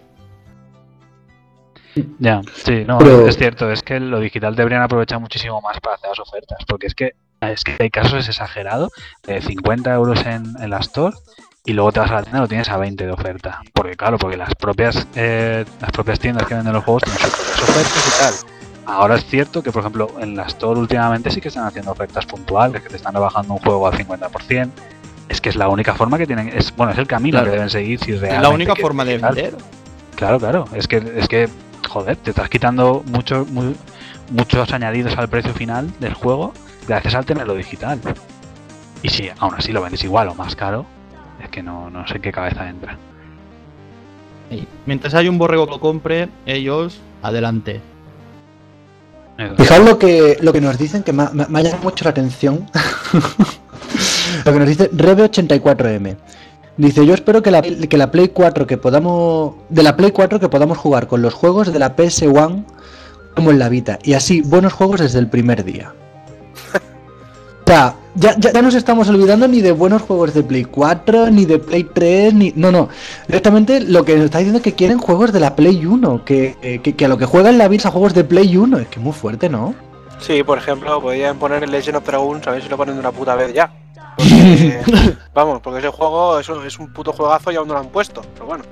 [SPEAKER 2] Ya, sí, no,
[SPEAKER 1] Pero-
[SPEAKER 2] es cierto, es que lo digital deberían aprovechar muchísimo más para hacer las ofertas, porque es que es que hay casos es exagerado, de cincuenta euros en, en la Store y luego te vas a la tienda y lo tienes a veinte de oferta, porque claro, porque las propias eh, las propias tiendas que venden los juegos tienen sus propias ofertas y tal. Ahora es cierto que, por ejemplo, en la Store últimamente sí que están haciendo ofertas puntuales, que te están rebajando un juego al cincuenta por ciento. Es que es la única forma que tienen, es bueno, es el camino
[SPEAKER 4] Claro.
[SPEAKER 2] que deben seguir si
[SPEAKER 4] Es
[SPEAKER 2] realmente
[SPEAKER 4] la única
[SPEAKER 2] quieren
[SPEAKER 4] forma de
[SPEAKER 2] digital.
[SPEAKER 4] vender.
[SPEAKER 2] Claro, claro, es que es que joder, te estás quitando muchos mu- muchos añadidos al precio final del juego gracias al tenerlo digital. Y si aún así lo vendes igual o más caro, es que no, no sé en qué cabeza entra.
[SPEAKER 4] Y mientras hay un borrego que lo compre, ellos, adelante.
[SPEAKER 2] Eso.
[SPEAKER 1] Fijaos lo que, lo que nos dicen, que me, ha- me ha llamado mucho la atención. Lo que nos dice Rebe ochenta y cuatro eme. Dice, yo espero que la, que la Play cuatro que podamos. De la Play cuatro que podamos jugar con los juegos de la P S uno como en la Vita. Y así, buenos juegos desde el primer día. O sea, ya, ya, ya nos estamos olvidando ni de buenos juegos de Play cuatro, ni de Play tres, ni. No, no. Directamente lo que nos está diciendo es que quieren juegos de la Play uno. Que, eh, que, que a lo que juegan la Vita es a juegos de Play uno. Es que es muy fuerte, ¿no?
[SPEAKER 5] Sí, por ejemplo, podrían poner el Legend of Dragon, a ver si lo ponen de una puta vez ya. Porque, vamos, porque ese juego es un, es un puto juegazo y aún no lo han puesto, pero bueno.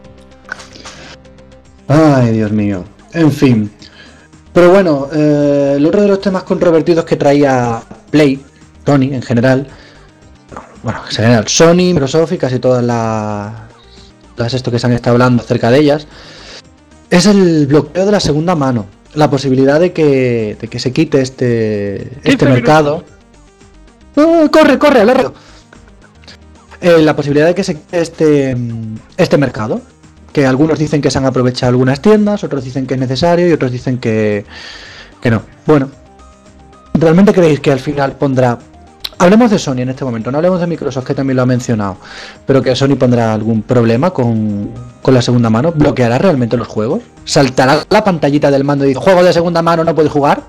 [SPEAKER 1] Ay, Dios mío. En fin. Pero bueno, eh, el otro de los temas controvertidos que traía Play, Sony en general, bueno, en general, Sony, Microsoft y casi todas las, las esto que se han estado hablando acerca de ellas, es el bloqueo de la segunda mano. La posibilidad de que, de que se quite este, este mercado. ¡Oh, corre, corre, alerta! Eh, la posibilidad de que se quite este, este mercado. Que algunos dicen que se han aprovechado algunas tiendas, otros dicen que es necesario y otros dicen que, que no. Bueno, ¿realmente creéis que al final pondrá... Hablemos de Sony en este momento, no hablemos de Microsoft, que también lo ha mencionado, pero que Sony pondrá algún problema con, con la segunda mano? ¿Bloqueará realmente los juegos? ¿Saltará la pantallita del mando y dice, juego de segunda mano, no puedes jugar?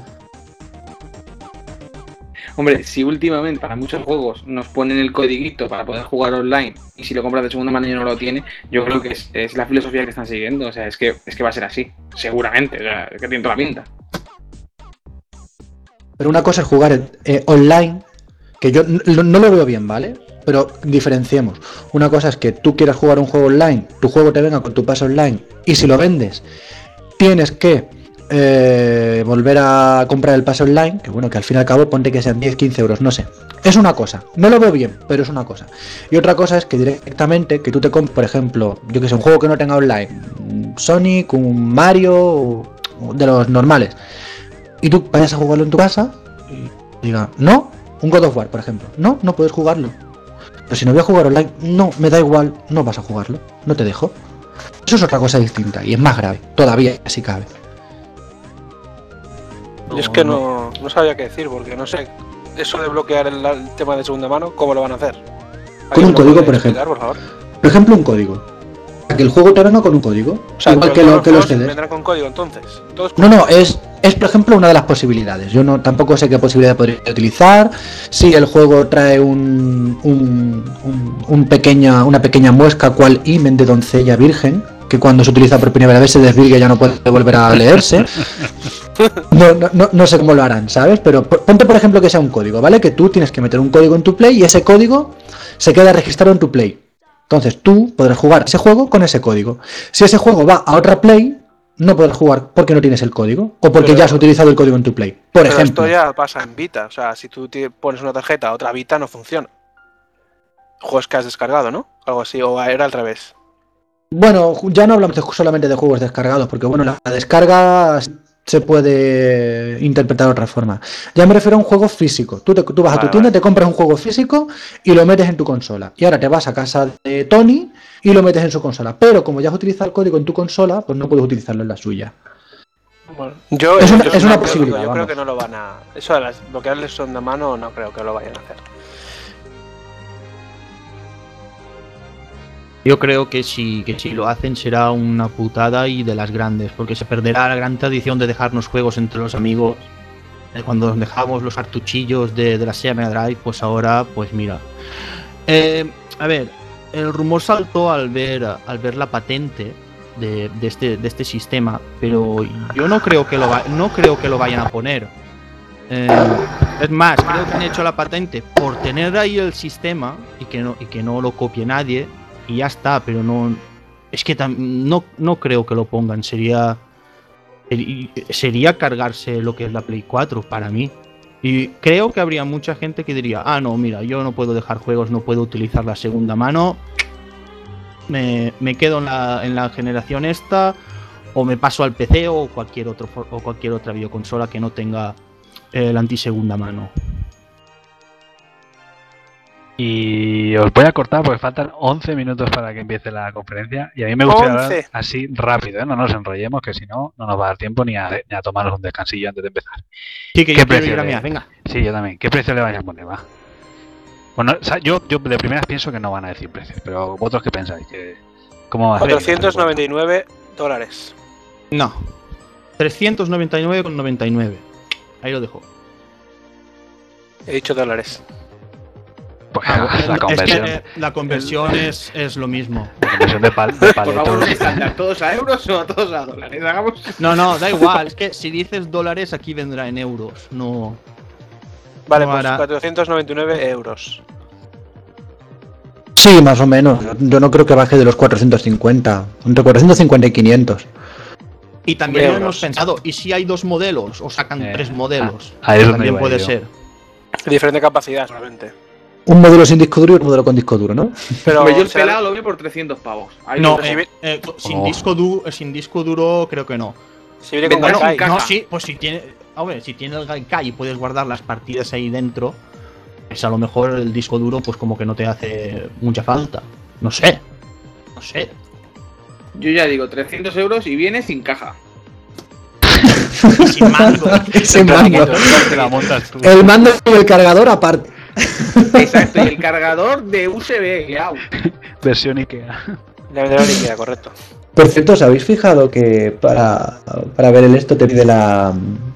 [SPEAKER 3] Hombre, si últimamente para muchos juegos nos ponen el codiguito para poder jugar online y si lo compras de segunda mano y no lo tiene, yo creo que es, es la filosofía que están siguiendo. O sea, es que, es que va a ser así, seguramente. O sea, es que tiene toda la pinta.
[SPEAKER 1] Pero una cosa es jugar eh, online, que yo no, no lo veo bien, ¿vale? Pero diferenciemos. Una cosa es que tú quieras jugar un juego online, tu juego te venga con tu pase online, y si lo vendes, tienes que eh, volver a comprar el pase online, que bueno, que al fin y al cabo ponte que sean diez, quince euros, no sé. Es una cosa, no lo veo bien, pero es una cosa. Y otra cosa es que directamente, que tú te compres, por ejemplo, yo que sé, un juego que no tenga online, un Sonic, un Mario, de los normales, y tú vayas a jugarlo en tu casa y diga, no, un God of War, por ejemplo, no, no puedes jugarlo. Pero si no voy a jugar online, no, me da igual, no vas a jugarlo, no te dejo. Eso es otra cosa distinta y es más grave, todavía si cabe.
[SPEAKER 5] Yo es que no, no sabía qué decir, porque no sé, eso de bloquear el, el tema de segunda mano, ¿cómo lo van a hacer?
[SPEAKER 1] Con un
[SPEAKER 5] ¿Alguien me lo
[SPEAKER 1] código,
[SPEAKER 5] puede
[SPEAKER 1] por ejemplo.
[SPEAKER 5] explicar, por favor?
[SPEAKER 1] Por ejemplo, un código. Para que el juego te venga con un código.
[SPEAKER 5] O sea,
[SPEAKER 1] igual
[SPEAKER 5] todos
[SPEAKER 1] que, lo,
[SPEAKER 5] los
[SPEAKER 1] que los
[SPEAKER 5] juegos
[SPEAKER 1] C Ds.
[SPEAKER 5] vendrán con código entonces. Todos
[SPEAKER 1] No, no, es, es por ejemplo una de las posibilidades. Yo no tampoco sé qué posibilidad podría utilizar. Si el juego trae un, un, un, un pequeña, una pequeña muesca cual himen de doncella virgen, que cuando se utiliza por primera vez se desvirga y ya no puede volver a leerse. No, no, no, no sé cómo lo harán, ¿sabes? Pero ponte por ejemplo que sea un código, ¿vale? Que tú tienes que meter un código en tu Play y ese código se queda registrado en tu Play. Entonces tú podrás jugar ese juego con ese código. Si ese juego va a otra Play, no poder jugar porque no tienes el código o porque
[SPEAKER 5] Pero-
[SPEAKER 1] ya has utilizado el código en tu Play. Por
[SPEAKER 5] Pero
[SPEAKER 1] ejemplo.
[SPEAKER 5] esto ya pasa en Vita. O sea, si tú te pones una tarjeta a otra Vita, no funciona. Juegos que has descargado, ¿no? Algo así, o era al revés.
[SPEAKER 1] Bueno, ju- ya no hablamos de- solamente de juegos descargados, porque bueno, la descarga se puede interpretar de otra forma. Ya me refiero a un juego físico. Tú, te- tú vas a tu
[SPEAKER 5] Vale,
[SPEAKER 1] tienda,
[SPEAKER 5] vale.
[SPEAKER 1] te compras un juego físico y lo metes en tu consola. Y ahora te vas a casa de Tony y lo metes en su consola. Pero como ya has utilizado el código en tu consola, pues no puedes utilizarlo en la suya.
[SPEAKER 5] Bueno, yo,
[SPEAKER 1] Es una-
[SPEAKER 5] yo
[SPEAKER 1] es una
[SPEAKER 5] creo-
[SPEAKER 1] posibilidad,
[SPEAKER 5] Yo creo
[SPEAKER 1] vamos.
[SPEAKER 5] que no lo van a. Eso de las, bloquearles son de mano, no creo que lo vayan a hacer.
[SPEAKER 4] Yo creo que si, que si lo hacen será una putada y de las grandes, porque se perderá la gran tradición de dejarnos juegos entre los amigos. Eh, Cuando nos dejamos los cartuchillos de, de la Sega Mega Drive, pues ahora, pues mira. Eh, a ver, el rumor saltó al ver, al ver la patente de, de este, de este sistema, pero yo no creo que lo, va- no creo que lo vayan a poner. Eh, es más, creo que han hecho la patente por tener ahí el sistema y que no, y que no lo copie nadie. Y ya está, pero no. Es que tam- no, no creo que lo pongan. Sería. seri- Sería cargarse lo que es la Play cuatro para mí. Y creo que habría mucha gente que diría: ah, no, mira, yo no puedo dejar juegos, no puedo utilizar la segunda mano. Me, me quedo en la, en la generación esta. O me paso al P C o cualquier, otro, for- o cualquier otra videoconsola que no tenga eh, la antisegunda mano.
[SPEAKER 2] Y os voy a cortar porque faltan once minutos para que empiece la conferencia. Y a mí me gustaría hablar
[SPEAKER 5] once.
[SPEAKER 2] así rápido, ¿eh? No nos enrollemos, que si no, no nos va a dar tiempo ni a, ni a tomarnos un descansillo antes de empezar.
[SPEAKER 4] Sí, que
[SPEAKER 2] ¿Qué
[SPEAKER 4] yo quiero
[SPEAKER 2] precio
[SPEAKER 4] ir a
[SPEAKER 2] le-
[SPEAKER 4] mirar, venga.
[SPEAKER 2] Sí, yo también. ¿Qué precio le vais a poner? Va. Bueno, o sea, yo, yo de primeras pienso que no van a decir precios, pero vosotros qué pensáis, que ¿cómo va a ser?
[SPEAKER 5] cuatrocientos noventa y nueve dólares.
[SPEAKER 4] No. trescientos noventa y nueve con noventa y nueve. Ahí lo dejo.
[SPEAKER 5] He dicho dólares.
[SPEAKER 2] Pues
[SPEAKER 4] Ah,
[SPEAKER 2] la
[SPEAKER 4] es
[SPEAKER 2] conversión,
[SPEAKER 4] que la conversión es, es lo mismo.
[SPEAKER 2] la conversión de, pal, de
[SPEAKER 3] Por favor,
[SPEAKER 2] paletos.
[SPEAKER 3] estándar, ¿todos a euros o todos a dólares? Hagamos.
[SPEAKER 4] No, no, da igual. Es que si dices dólares, aquí vendrá en euros. No.
[SPEAKER 5] Vale,
[SPEAKER 4] No
[SPEAKER 5] pues
[SPEAKER 4] hará-
[SPEAKER 5] cuatrocientos noventa y nueve euros.
[SPEAKER 1] Sí, más o menos. Yo no creo que baje de los cuatrocientos cincuenta. Entre cuatrocientos cincuenta y quinientos.
[SPEAKER 4] Y también lo
[SPEAKER 5] Euros.
[SPEAKER 4] hemos pensado. ¿Y si hay dos modelos? O sacan
[SPEAKER 2] Eh,
[SPEAKER 4] tres modelos.
[SPEAKER 2] ah, ahí es donde
[SPEAKER 4] también
[SPEAKER 2] iba
[SPEAKER 4] puede
[SPEAKER 2] yo.
[SPEAKER 4] ser.
[SPEAKER 5] Diferente capacidad, solamente.
[SPEAKER 1] Un modelo sin disco duro y un modelo con disco duro, ¿no?
[SPEAKER 5] Pero
[SPEAKER 3] Hombre, yo el
[SPEAKER 5] será-
[SPEAKER 3] pelado lo veo por trescientos pavos. Ahí
[SPEAKER 4] No,
[SPEAKER 3] lo dejo.
[SPEAKER 4] eh, eh, sin,
[SPEAKER 2] Oh.
[SPEAKER 4] disco du- eh, sin disco duro, creo que no.
[SPEAKER 5] si viene con
[SPEAKER 3] Vendrá
[SPEAKER 5] Wi-Fi.
[SPEAKER 3] sin caja.
[SPEAKER 4] No, sí, pues si tiene. Hombre, si tiene el Gaikai y puedes guardar las partidas ahí dentro, pues a lo mejor el disco duro, pues como que no te hace mucha falta. No sé. No sé.
[SPEAKER 3] Yo ya digo, trescientos euros y viene sin caja.
[SPEAKER 4] Y sin mando.
[SPEAKER 1] Sin mando.
[SPEAKER 2] Te la montas tú.
[SPEAKER 1] El mando y el cargador aparte.
[SPEAKER 3] Exacto, y el cargador de U S B, ya.
[SPEAKER 2] Versión Ikea.
[SPEAKER 5] La vendrá de Ikea, correcto.
[SPEAKER 1] Por cierto, ¿os habéis fijado que para, para ver el esto te pide la.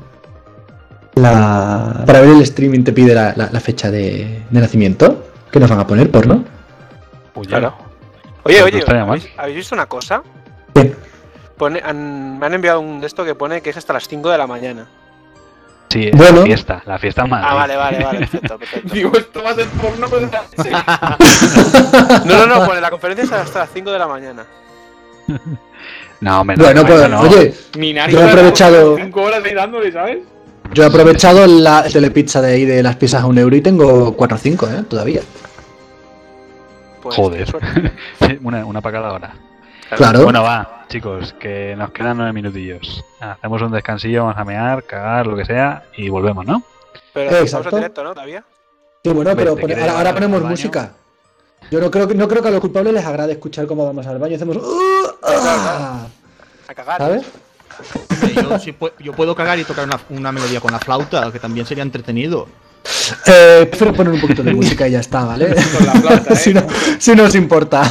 [SPEAKER 1] la para ver el streaming te pide la, la- la fecha de, de nacimiento? ¿Qué nos van a poner, porno?
[SPEAKER 2] Pues ya.
[SPEAKER 5] Claro. Oye,
[SPEAKER 2] Pues no
[SPEAKER 5] oye,
[SPEAKER 2] estaría mal.
[SPEAKER 5] ¿habéis, habéis visto una cosa?
[SPEAKER 1] ¿Qué?
[SPEAKER 5] Pone, han- me han enviado un de esto que pone que es hasta las cinco de la mañana.
[SPEAKER 2] Sí,
[SPEAKER 1] Bueno.
[SPEAKER 2] la fiesta, la fiesta en Madrid.
[SPEAKER 5] Ah, vale, vale, vale, perfecto, perfecto.
[SPEAKER 3] Digo, esto va a ser porno, pero sí.
[SPEAKER 5] No, no, no, pone la conferencia es hasta las cinco de la mañana.
[SPEAKER 2] No, hombre, no,
[SPEAKER 1] Bueno,
[SPEAKER 2] no,
[SPEAKER 1] pues,
[SPEAKER 2] no.
[SPEAKER 1] oye,
[SPEAKER 3] Minari
[SPEAKER 1] Yo he aprovechado-
[SPEAKER 3] cinco horas ahí dándole, ¿sabes?
[SPEAKER 1] yo he aprovechado la telepizza de ahí de las pizzas a un euro y tengo cuatro o cinco, ¿eh? Todavía.
[SPEAKER 5] Pues,
[SPEAKER 2] Joder.
[SPEAKER 5] qué suerte.
[SPEAKER 2] una, una para cada hora.
[SPEAKER 1] Claro.
[SPEAKER 2] Bueno, va, chicos, que nos quedan nueve minutillos. Hacemos un descansillo, vamos a mear, cagar, lo que sea, y volvemos, ¿no?
[SPEAKER 5] Pero
[SPEAKER 1] Eh,
[SPEAKER 5] estamos
[SPEAKER 1] exacto.
[SPEAKER 5] en directo, ¿no? Todavía.
[SPEAKER 1] Sí, bueno, pero
[SPEAKER 2] Vete,
[SPEAKER 1] pone-
[SPEAKER 2] que
[SPEAKER 1] ahora,
[SPEAKER 2] te
[SPEAKER 1] ahora
[SPEAKER 2] vas
[SPEAKER 1] ponemos
[SPEAKER 2] al baño.
[SPEAKER 1] música. Yo no creo que no creo que a los culpables les agrade escuchar cómo vamos al baño. Hacemos. "Uh, ah",
[SPEAKER 5] A cagar.
[SPEAKER 1] ¿sabes?
[SPEAKER 4] Hombre, yo, sí pu- yo puedo cagar y tocar una, una melodía con la flauta, que también sería entretenido.
[SPEAKER 1] Eh, prefiero poner un poquito de música y ya está, ¿vale?
[SPEAKER 3] Con la flauta, ¿eh?
[SPEAKER 1] si, no, si no os importa.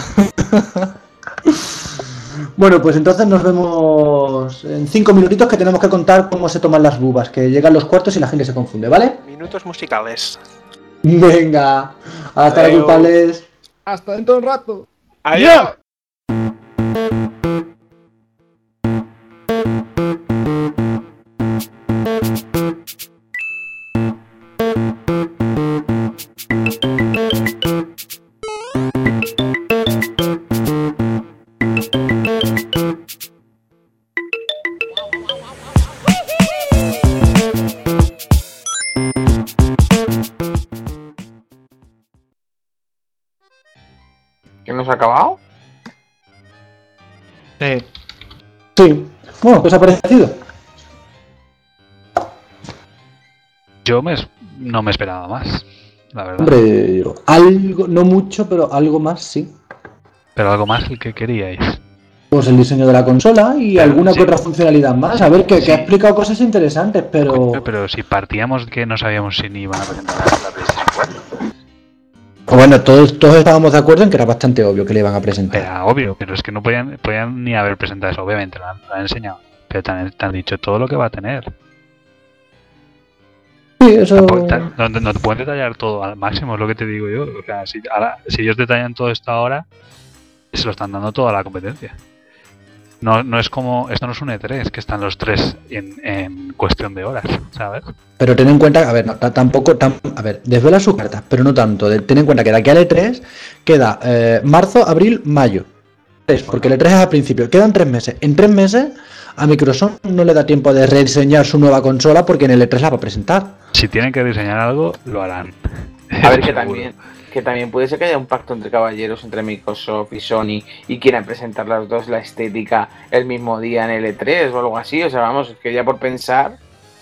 [SPEAKER 1] Bueno, pues entonces nos vemos en cinco minutitos que tenemos que contar cómo se toman las bubas, que llegan los cuartos y la gente se confunde, ¿vale?
[SPEAKER 5] Minutos musicales.
[SPEAKER 1] Venga, hasta los
[SPEAKER 5] Adeu.
[SPEAKER 1] culpables.
[SPEAKER 4] Hasta dentro de un rato.
[SPEAKER 5] ¡Adiós!
[SPEAKER 3] ¿Que no se ha acabado?
[SPEAKER 4] Sí.
[SPEAKER 1] Sí. Bueno, ¿qué os ha parecido?
[SPEAKER 2] Yo me, no me esperaba más, la verdad.
[SPEAKER 1] Hombre, algo, no mucho, pero algo más sí.
[SPEAKER 2] Pero algo más el que queríais.
[SPEAKER 1] Pues el diseño de la consola y
[SPEAKER 2] pero,
[SPEAKER 1] alguna
[SPEAKER 2] sí.
[SPEAKER 1] que otra funcionalidad más. A ver, que,
[SPEAKER 2] sí.
[SPEAKER 1] que ha explicado cosas interesantes, pero...
[SPEAKER 2] Coño, pero si partíamos que no sabíamos si ni iban a presentar la PlayStation cuatro.
[SPEAKER 1] Bueno, todos, todos estábamos de acuerdo en que era bastante obvio que le iban a presentar.
[SPEAKER 2] Era obvio, pero es que no podían, podían ni haber presentado eso, obviamente, lo han, lo han enseñado. Pero te han, te han dicho todo lo que va a tener.
[SPEAKER 1] Sí, eso...
[SPEAKER 2] No, no te pueden detallar todo al máximo, es lo que te digo yo. O sea, si, ahora, si ellos detallan todo esto ahora, se lo están dando toda la competencia. No, no es como, esto no es un E tres, que están los tres en, en cuestión de horas, ¿sabes?
[SPEAKER 1] Pero ten en cuenta, a ver, no, tampoco, tam, a ver, desvela sus cartas, pero no tanto. De, ten en cuenta que de aquí al E tres queda eh, marzo, abril, mayo. Porque el E tres es al principio, quedan tres meses. En tres meses a Microsoft no le da tiempo de rediseñar su nueva consola porque en el E tres la va a presentar.
[SPEAKER 2] Si tienen que diseñar algo, lo harán.
[SPEAKER 3] A ver, que también, que también puede ser que haya un pacto entre caballeros, entre Microsoft y Sony, y quieran presentar las dos la estética el mismo día en el E tres o algo así. O sea, vamos, que ya por pensar...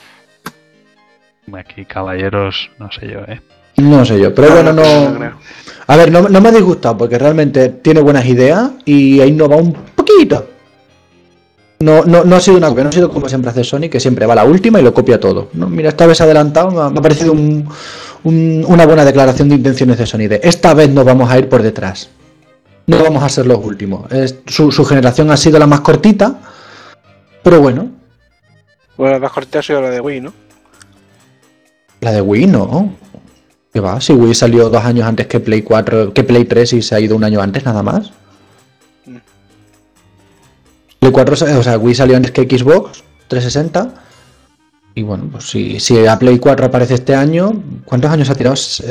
[SPEAKER 2] Aquí, caballeros, no sé yo, ¿eh?
[SPEAKER 1] No sé yo, pero bueno, no... A ver, no, no me ha disgustado porque realmente tiene buenas ideas y ha innovado un poquito. No, no, no ha sido una copia, no ha sido como siempre hace Sony, que siempre va a la última y lo copia todo. No, mira, esta vez adelantado, me ha, me ha parecido un, un, una buena declaración de intenciones de Sony. De esta vez nos vamos a ir por detrás. No vamos a ser los últimos. Es, su, su generación ha sido la más cortita, pero bueno.
[SPEAKER 5] Bueno, la más cortita ha sido la de Wii, ¿no?
[SPEAKER 1] La de Wii no. ¿Qué va? Si Wii salió dos años antes que Play cuatro, que Play tres y se ha ido un año antes nada más. Mm. Play cuatro, o sea, Wii salió antes que Xbox trescientos sesenta. Y bueno, pues si, si a Play cuatro aparece este año, ¿cuántos años ha tirado?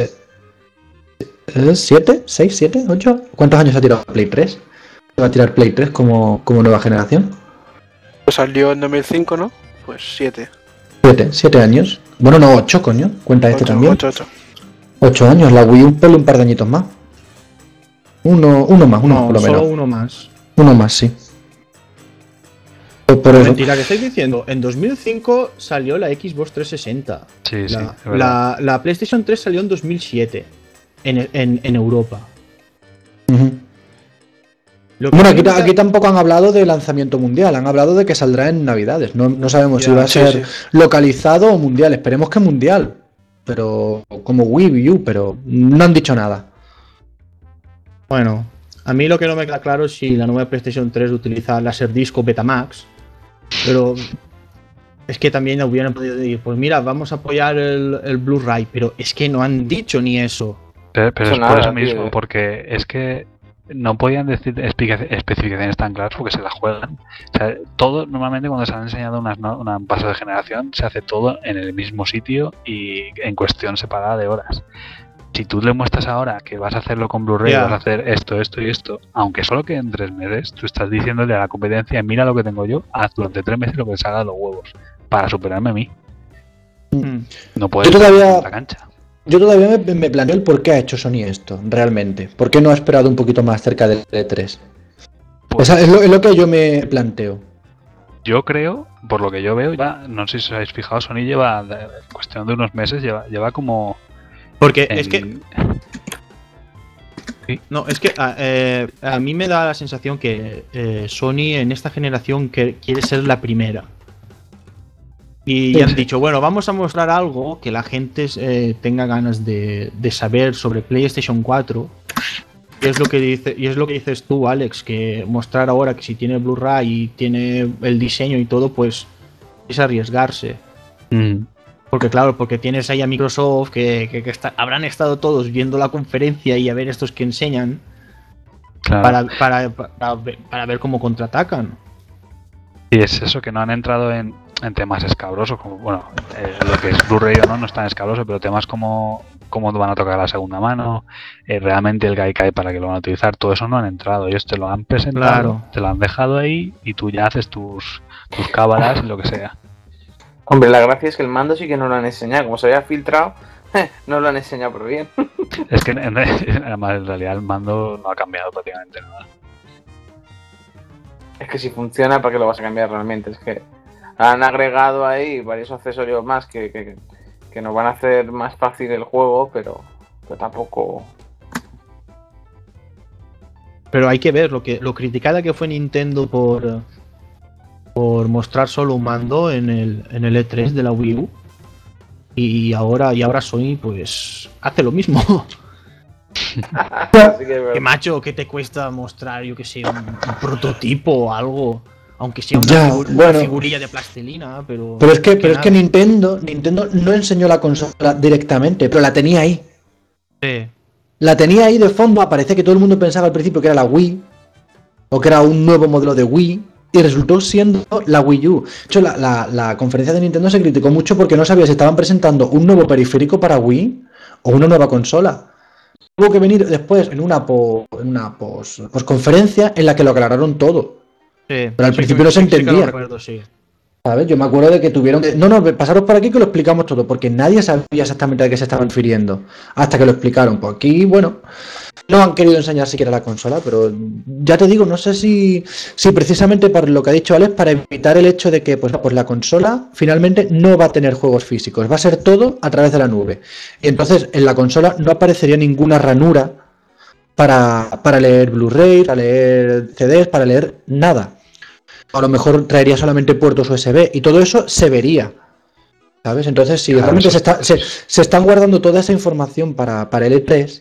[SPEAKER 1] ¿siete? ¿seis? ¿siete? ¿ocho? ¿Cuántos años ha tirado Play tres? ¿Va a tirar Play tres como, como nueva generación?
[SPEAKER 5] Pues salió en dos mil cinco, ¿no? Pues siete.
[SPEAKER 1] siete, siete años. Bueno, no, ocho, coño. Cuenta este también.
[SPEAKER 5] ocho, ocho.
[SPEAKER 1] ocho años, la Wii un pelo un par de añitos más. Uno, uno más, uno
[SPEAKER 4] no,
[SPEAKER 1] más por lo
[SPEAKER 4] solo
[SPEAKER 1] menos.
[SPEAKER 4] uno más.
[SPEAKER 1] Uno más, sí. Por, por
[SPEAKER 4] no,
[SPEAKER 1] eso.
[SPEAKER 4] Mentira, que estáis diciendo. En dos mil cinco salió la Xbox trescientos sesenta.
[SPEAKER 2] Sí,
[SPEAKER 4] la,
[SPEAKER 2] sí.
[SPEAKER 4] La, la PlayStation tres salió en dos mil siete. En, en, en Europa.
[SPEAKER 1] Uh-huh. Bueno, aquí, aquí tampoco han hablado de lanzamiento mundial, han hablado de que saldrá en Navidades. No, no sabemos ya, si va a ser sí, sí. localizado o mundial. Esperemos que mundial. Pero como Wii U, pero no han dicho nada.
[SPEAKER 4] Bueno, a mí lo que no me queda claro es si la nueva PlayStation tres utiliza Laserdisc o Betamax. Pero es que también hubieran podido decir, pues mira, vamos a apoyar el, el Blu-ray. Pero es que no han dicho ni eso.
[SPEAKER 2] Pero, pero es nada, por eso mismo, tío. Porque es que no podían decir especificaciones tan claras porque se las juegan. O sea, todo, normalmente cuando se han enseñado una, una paso de generación, se hace todo en el mismo sitio y en cuestión separada de horas. Si tú le muestras ahora que vas a hacerlo con Blu-ray, yeah. vas a hacer esto, esto y esto, aunque solo queden tres meses, tú estás diciéndole a la competencia, mira lo que tengo yo, haz durante tres meses lo que salga de los huevos, para superarme a mí. Mm. No puedes
[SPEAKER 1] yo todavía,
[SPEAKER 2] la cancha.
[SPEAKER 1] Yo todavía me, me planteo el por qué ha hecho Sony esto, realmente. ¿Por qué no ha esperado un poquito más cerca del E tres? Pues, Esa es, lo, es lo que yo me planteo.
[SPEAKER 2] Yo creo, por lo que yo veo, ya, no sé si os habéis fijado, Sony lleva, en cuestión de unos meses, lleva, lleva como...
[SPEAKER 4] Porque
[SPEAKER 2] en...
[SPEAKER 4] es que... ¿Sí? No, es que eh, a mí me da la sensación que eh, Sony en esta generación que quiere ser la primera. Y sí, han sí. dicho, bueno, vamos a mostrar algo que la gente eh, tenga ganas de, de saber sobre PlayStation cuatro. Y es lo que dice, y es lo que dices tú, Alex, que mostrar ahora que si tiene Blu-ray y tiene el diseño y todo, pues es arriesgarse. Mm. Porque claro, porque tienes ahí a Microsoft que, que, que está, habrán estado todos viendo la conferencia y a ver estos que enseñan claro. para, para, para, para ver cómo contraatacan.
[SPEAKER 2] Y es eso, que no han entrado en, en temas escabrosos, como bueno, eh, lo que es Blu-ray o no, no es tan escabroso, pero temas como cómo van a tocar la segunda mano, eh, realmente el Gaikai para que lo van a utilizar, todo eso no han entrado. Ellos te lo han presentado, claro. te lo han dejado ahí y tú ya haces tus, tus cábalas y lo que sea.
[SPEAKER 3] Hombre, la gracia es que el mando sí que no lo han enseñado, como se había filtrado, no lo han enseñado por bien.
[SPEAKER 2] Es que en, además en realidad el mando no ha cambiado prácticamente nada.
[SPEAKER 3] Es que si funciona, ¿para qué lo vas a cambiar realmente? Es que han agregado ahí varios accesorios más que, que, que nos van a hacer más fácil el juego, pero, pero tampoco...
[SPEAKER 4] Pero hay que ver lo que lo criticada que fue Nintendo por por mostrar solo un mando en el en el E tres de la Wii U. Y ahora y ahora Sony pues hace lo mismo.
[SPEAKER 3] Así que,
[SPEAKER 4] Que macho, ¿qué te cuesta mostrar, yo que sé, un, un prototipo o algo? Aunque sea una,
[SPEAKER 1] Ya,
[SPEAKER 4] figu-
[SPEAKER 1] bueno.
[SPEAKER 4] una figurilla de plastilina, pero...
[SPEAKER 1] Pero es que, pero es
[SPEAKER 4] nada.
[SPEAKER 1] que Nintendo, Nintendo no enseñó la consola directamente, pero la tenía ahí.
[SPEAKER 4] Sí.
[SPEAKER 1] La tenía ahí de fondo, parece que todo el mundo pensaba al principio que era la Wii, o que era un nuevo modelo de Wii, y resultó siendo la Wii U. De hecho, la, la, la conferencia de Nintendo se criticó mucho porque no sabía si estaban presentando un nuevo periférico para Wii o una nueva consola. Tuvo que venir después en una, po, en una pos, posconferencia en la que lo aclararon todo.
[SPEAKER 4] Sí,
[SPEAKER 1] Pero al
[SPEAKER 4] sí
[SPEAKER 1] principio
[SPEAKER 4] que-
[SPEAKER 1] no se
[SPEAKER 4] sí que lo
[SPEAKER 1] entendía.
[SPEAKER 4] recuerdo, sí.
[SPEAKER 1] ¿Sabes? Yo me acuerdo de que tuvieron que... No, no, pasaros por aquí que lo explicamos todo, porque nadie sabía exactamente a qué se estaba refiriendo, hasta que lo explicaron. Pues aquí, bueno, no han querido enseñar siquiera la consola, pero ya te digo, no sé si, si precisamente por lo que ha dicho Alex, para evitar el hecho de que pues, pues la consola finalmente no va a tener juegos físicos, va a ser todo a través de la nube. Y entonces en la consola no aparecería ninguna ranura para, para leer Blu-ray, para leer C Ds, para leer nada. A lo mejor traería solamente puertos U S B y todo eso se vería, ¿sabes? Entonces, si
[SPEAKER 2] Claro,
[SPEAKER 1] realmente
[SPEAKER 2] eso-
[SPEAKER 1] se, está, se, se están guardando toda esa información para, para el E tres,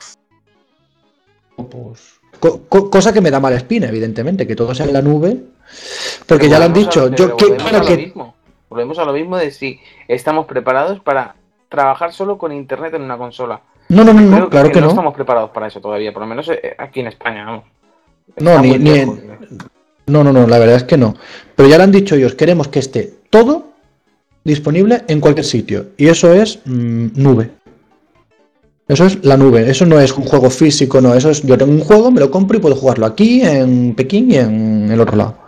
[SPEAKER 1] pues, co- co- cosa que me da mala espina, evidentemente, que todo sea en la nube, porque
[SPEAKER 3] Pero
[SPEAKER 1] ya lo han
[SPEAKER 3] volvemos a
[SPEAKER 1] dicho.
[SPEAKER 3] lo-
[SPEAKER 1] Yo
[SPEAKER 3] pero
[SPEAKER 1] que,
[SPEAKER 3] volvemos
[SPEAKER 1] claro
[SPEAKER 3] a lo
[SPEAKER 1] que
[SPEAKER 3] mismo. Volvemos a lo mismo de si estamos preparados para trabajar solo con internet en una consola.
[SPEAKER 1] no, no, no,
[SPEAKER 3] Creo
[SPEAKER 1] no, claro que
[SPEAKER 3] no
[SPEAKER 1] no.
[SPEAKER 3] estamos preparados para eso todavía, por lo menos eh, aquí en España, vamos.
[SPEAKER 1] No,
[SPEAKER 3] Está
[SPEAKER 1] ni-
[SPEAKER 3] muy
[SPEAKER 1] ni
[SPEAKER 3] lejos,
[SPEAKER 1] en-
[SPEAKER 3] ¿eh?
[SPEAKER 1] No, no, no, la verdad es que no. Pero ya lo han dicho ellos, queremos que esté todo disponible en cualquier sitio. Y eso es mm, nube. Eso es la nube, eso no es un juego físico, no, eso es yo tengo un juego, me lo compro y puedo jugarlo aquí, en Pekín y en el otro lado.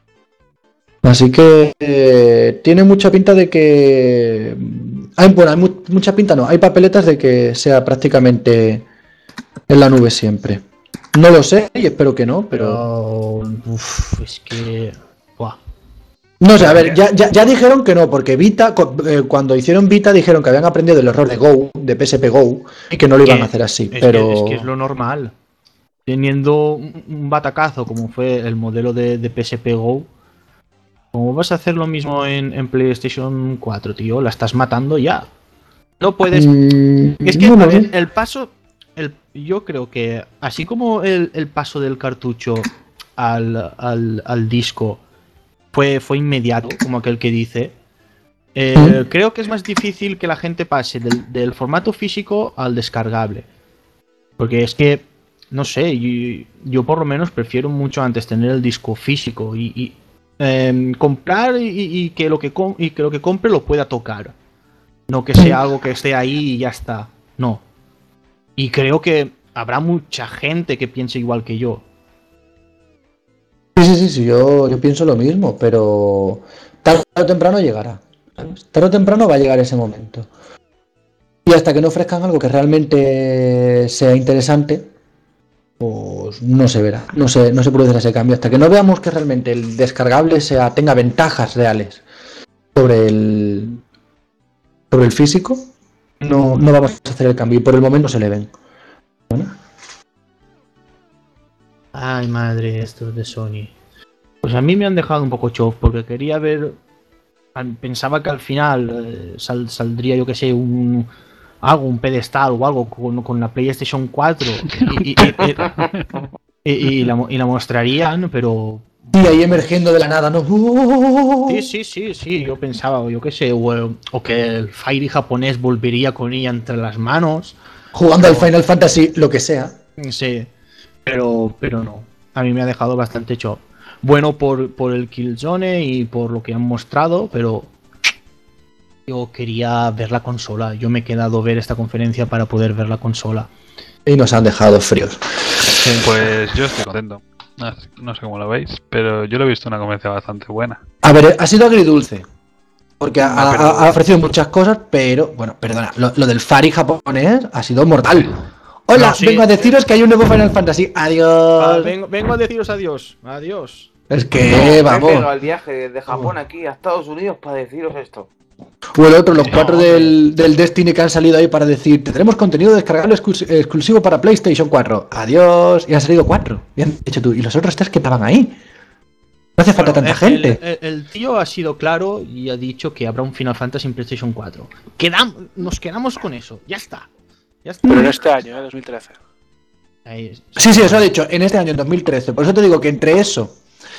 [SPEAKER 1] Así que eh, tiene mucha pinta de que... Hay, bueno, hay mu- mucha pinta, no, hay papeletas de que sea prácticamente en la nube siempre. No lo sé y espero que no, pero...
[SPEAKER 4] Pero... Uf, es que... Buah.
[SPEAKER 1] No sé, a ver, ya, ya, ya dijeron que no, porque Vita, cu- eh, cuando hicieron Vita dijeron que habían aprendido del error de Go, de P S P Go, y que no lo iban a hacer así,
[SPEAKER 4] Es
[SPEAKER 1] pero...
[SPEAKER 4] que, es que es lo normal. Teniendo un, un batacazo como fue el modelo de, de P S P Go, ¿cómo vas a hacer lo mismo en, en PlayStation cuatro, tío? La estás matando ya. No puedes...
[SPEAKER 1] Mm,
[SPEAKER 4] Es que,
[SPEAKER 1] no, no,
[SPEAKER 4] a ver,
[SPEAKER 1] no.
[SPEAKER 4] el paso... El, yo creo que así como el, el paso del cartucho al, al, al disco fue, fue inmediato, como aquel que dice, eh,
[SPEAKER 1] ¿Mm?
[SPEAKER 4] creo que es más difícil que la gente pase del, del formato físico al descargable. Porque es que, no sé, yo, yo por lo menos prefiero mucho antes tener el disco físico y, y, eh, comprar y, y que lo que com- y que lo que compre lo pueda tocar. No que sea algo que esté ahí y ya está. No. Y creo que habrá mucha gente que piense igual que yo.
[SPEAKER 1] Sí, sí, sí, sí, yo, yo pienso lo mismo, pero tarde o temprano llegará. ¿Sabes? Tarde o temprano va a llegar ese momento. Y hasta que no ofrezcan algo que realmente sea interesante, pues no se verá, no se, no se producirá ese cambio. Hasta que no veamos que realmente el descargable sea, tenga ventajas reales sobre el, sobre el físico, no, no vamos a hacer el cambio. Y por el momento no se le ven. Bueno,
[SPEAKER 4] Ay, madre, estos de Sony. Pues a mí me han dejado un poco chof porque quería ver. al- Pensaba que al final eh, sal- saldría, yo que sé, un. Algo, un pedestal o algo con, con la PlayStation cuatro y, y- y- y- y la, mo- y la mostrarían, pero.
[SPEAKER 1] y ahí emergiendo de la nada, ¿no?
[SPEAKER 4] Sí, sí, sí, sí, yo pensaba, yo qué sé, o, o que el Fairy japonés volvería con ella entre las manos.
[SPEAKER 1] Jugando al Final Fantasy, lo que sea.
[SPEAKER 4] Sí, pero, pero no. A mí me ha dejado bastante shock. Bueno por, por el Killzone y por lo que han mostrado, pero yo quería ver la consola. Yo me he quedado a ver esta conferencia para poder ver la consola.
[SPEAKER 1] Y nos han dejado fríos.
[SPEAKER 2] Pues yo estoy contento. No sé- no sé cómo lo veis, pero yo lo he visto una conferencia bastante buena.
[SPEAKER 1] A ver, ha sido agridulce. Porque ha, ha, ha ofrecido muchas cosas, pero, bueno, perdona, lo, lo del Fari japonés ha sido mortal. Hola, no, sí, vengo a deciros que hay un nuevo Final Fantasy. Adiós.
[SPEAKER 4] Ah, vengo, vengo a deciros adiós. Adiós.
[SPEAKER 1] Es que, no, vamos.
[SPEAKER 6] Me pego al viaje de Japón aquí a Estados Unidos para deciros esto.
[SPEAKER 1] O el otro, los cuatro del, del Destiny que han salido ahí para decir, tendremos contenido descargable exclusivo para PlayStation cuatro. Adiós. Y han salido cuatro. Y han dicho tú, ¿y los otros tres que estaban ahí? No hace falta bueno, tanta
[SPEAKER 4] el,
[SPEAKER 1] gente.
[SPEAKER 4] El, el, el tío ha sido claro y ha dicho que habrá un Final Fantasy en PlayStation cuatro. Quedam, nos quedamos con eso. Ya está. Ya está.
[SPEAKER 5] Pero en este año, ¿eh? dos mil trece.
[SPEAKER 1] Ahí, sí, sí, eso ha dicho. En este año, en dos mil trece. Por eso te digo que entre eso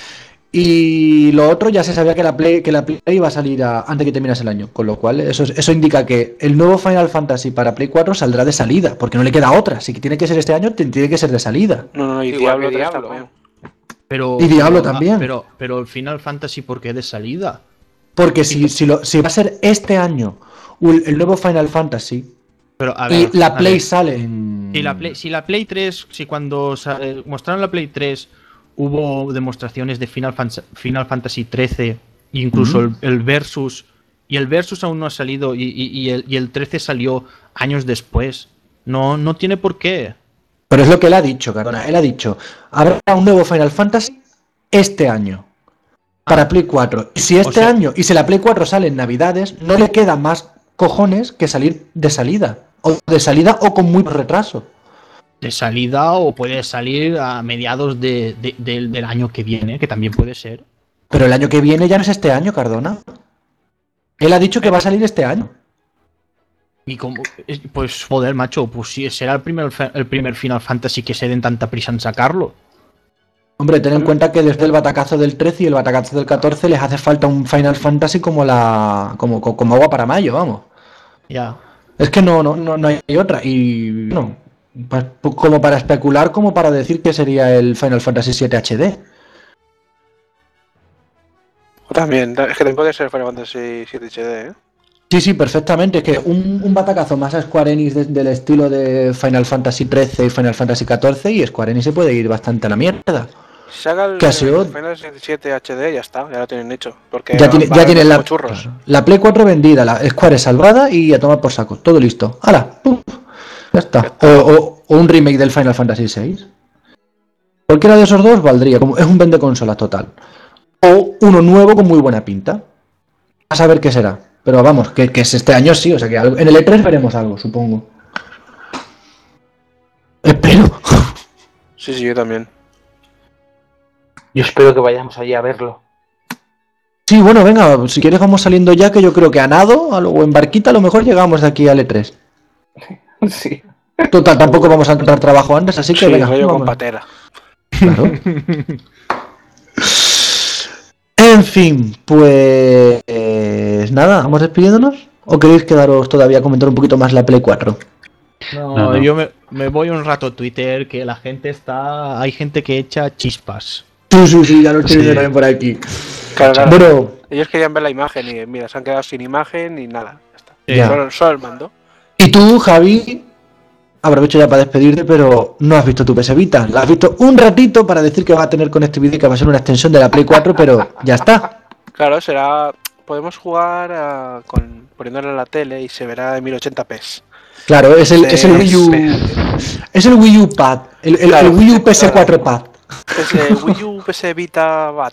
[SPEAKER 1] y lo otro ya se sabía que la Play, que la Play iba a salir a, antes que terminase el año. Con lo cual, eso, eso indica que el nuevo Final Fantasy para Play cuatro saldrá de salida. Porque no le queda otra. Si tiene que ser este año, tiene que ser de salida.
[SPEAKER 5] No, no, no. Y
[SPEAKER 6] Diablo,
[SPEAKER 5] Diablo,
[SPEAKER 6] Diablo
[SPEAKER 5] también.
[SPEAKER 4] Pero,
[SPEAKER 1] y Diablo
[SPEAKER 4] pero,
[SPEAKER 1] también.
[SPEAKER 4] Pero, pero el Final Fantasy, ¿por qué de salida?
[SPEAKER 1] Porque si, si, lo, si va a ser este año el, el nuevo Final Fantasy
[SPEAKER 4] pero, a ver,
[SPEAKER 1] y la Play
[SPEAKER 4] ver.
[SPEAKER 1] sale en...
[SPEAKER 4] Si la Play, si la Play tres, si cuando sale, mostraron la Play tres hubo demostraciones de Final, Fan, Final Fantasy trece, incluso uh-huh. el, el Versus, y el Versus aún no ha salido, y, y, y, el, y el trece salió años después. No, no tiene por qué.
[SPEAKER 1] Pero es lo que él ha dicho, Cardona. Él ha dicho, habrá un nuevo Final Fantasy este año para ah. Play cuatro. Y si este o sea, año, y si la Play cuatro sale en Navidades, no le queda más cojones que salir de salida. O de salida o con muy retraso.
[SPEAKER 4] De salida o puede salir a mediados de, de, de, del año que viene, que también puede ser.
[SPEAKER 1] Pero el año que viene ya no es este año, Cardona. Él ha dicho que va a salir este año.
[SPEAKER 4] Y como, pues joder, macho, pues sí, será el primer, el primer Final Fantasy que se den tanta prisa en sacarlo.
[SPEAKER 1] Hombre, ten en cuenta que desde el batacazo del trece y el batacazo del catorce les hace falta un Final Fantasy como la como, como agua para mayo, vamos.
[SPEAKER 4] Ya.
[SPEAKER 1] Es que no, no, no, no hay otra. Y no, pues, como para especular, como para decir que sería el Final Fantasy siete H D.
[SPEAKER 5] También, es que también puede ser Final Fantasy siete H D, ¿eh?
[SPEAKER 1] Sí, sí, perfectamente. Es que un, un batacazo más a Square Enix de, del estilo de Final Fantasy trece y Final Fantasy catorce y Square Enix se puede ir bastante a la mierda.
[SPEAKER 5] Si haga el,
[SPEAKER 1] ¿Qué ha sido?
[SPEAKER 5] el Final siete H D, ya está, ya lo tienen hecho. Porque
[SPEAKER 1] ya tiene, ya tienen la,
[SPEAKER 5] churros.
[SPEAKER 1] la Play cuatro vendida, la Square salvada y a tomar por saco. Todo listo. ¡Hala! ¡Pum! Ya está. Ya está. O, o, o un remake del Final Fantasy seis. Cualquiera de esos dos valdría. Como es un vende consolas total. O uno nuevo con muy buena pinta. A saber qué será. Pero vamos, que, que es este año sí. O sea que en el E tres veremos algo, supongo. Espero.
[SPEAKER 5] Sí, sí, yo también.
[SPEAKER 6] Yo espero que vayamos allí a verlo.
[SPEAKER 1] Sí, bueno, venga, si quieres vamos saliendo ya, que yo creo que a nado o en barquita a lo mejor llegamos de aquí al E tres.
[SPEAKER 6] Sí.
[SPEAKER 1] Total, tampoco vamos a encontrar trabajo antes, así que
[SPEAKER 5] sí,
[SPEAKER 1] venga.
[SPEAKER 5] Yo con patera.
[SPEAKER 1] Claro. En fin, pues nada, ¿vamos despidiéndonos? ¿O queréis quedaros todavía a comentar un poquito más la Play cuatro?
[SPEAKER 4] No, no, no. yo me, me voy un rato a Twitter, que la gente está... Hay gente que echa chispas.
[SPEAKER 1] Sí, sí, sí, ya lo estoy viendo sí. también por aquí.
[SPEAKER 5] Claro, claro.
[SPEAKER 1] Bueno,
[SPEAKER 5] ellos querían ver la imagen y mira, se han quedado sin imagen y nada. Ya está.
[SPEAKER 1] Ya.
[SPEAKER 5] Solo, solo el mando.
[SPEAKER 1] Y tú, Javi, aprovecho ya para despedirte, pero no has visto tu P S Vita. La has visto un ratito para decir que va a tener conectividad y que va a ser una extensión de la Play cuatro, pero ya está.
[SPEAKER 5] Claro, será... Podemos jugar uh, con poniéndole en la tele y se verá en mil ochenta p.
[SPEAKER 1] Claro, es el, es el Wii U. Es el Wii U Pad. El, el, claro, el Wii U P S cuatro Pad.
[SPEAKER 5] Es el Wii U P S Vita Bat.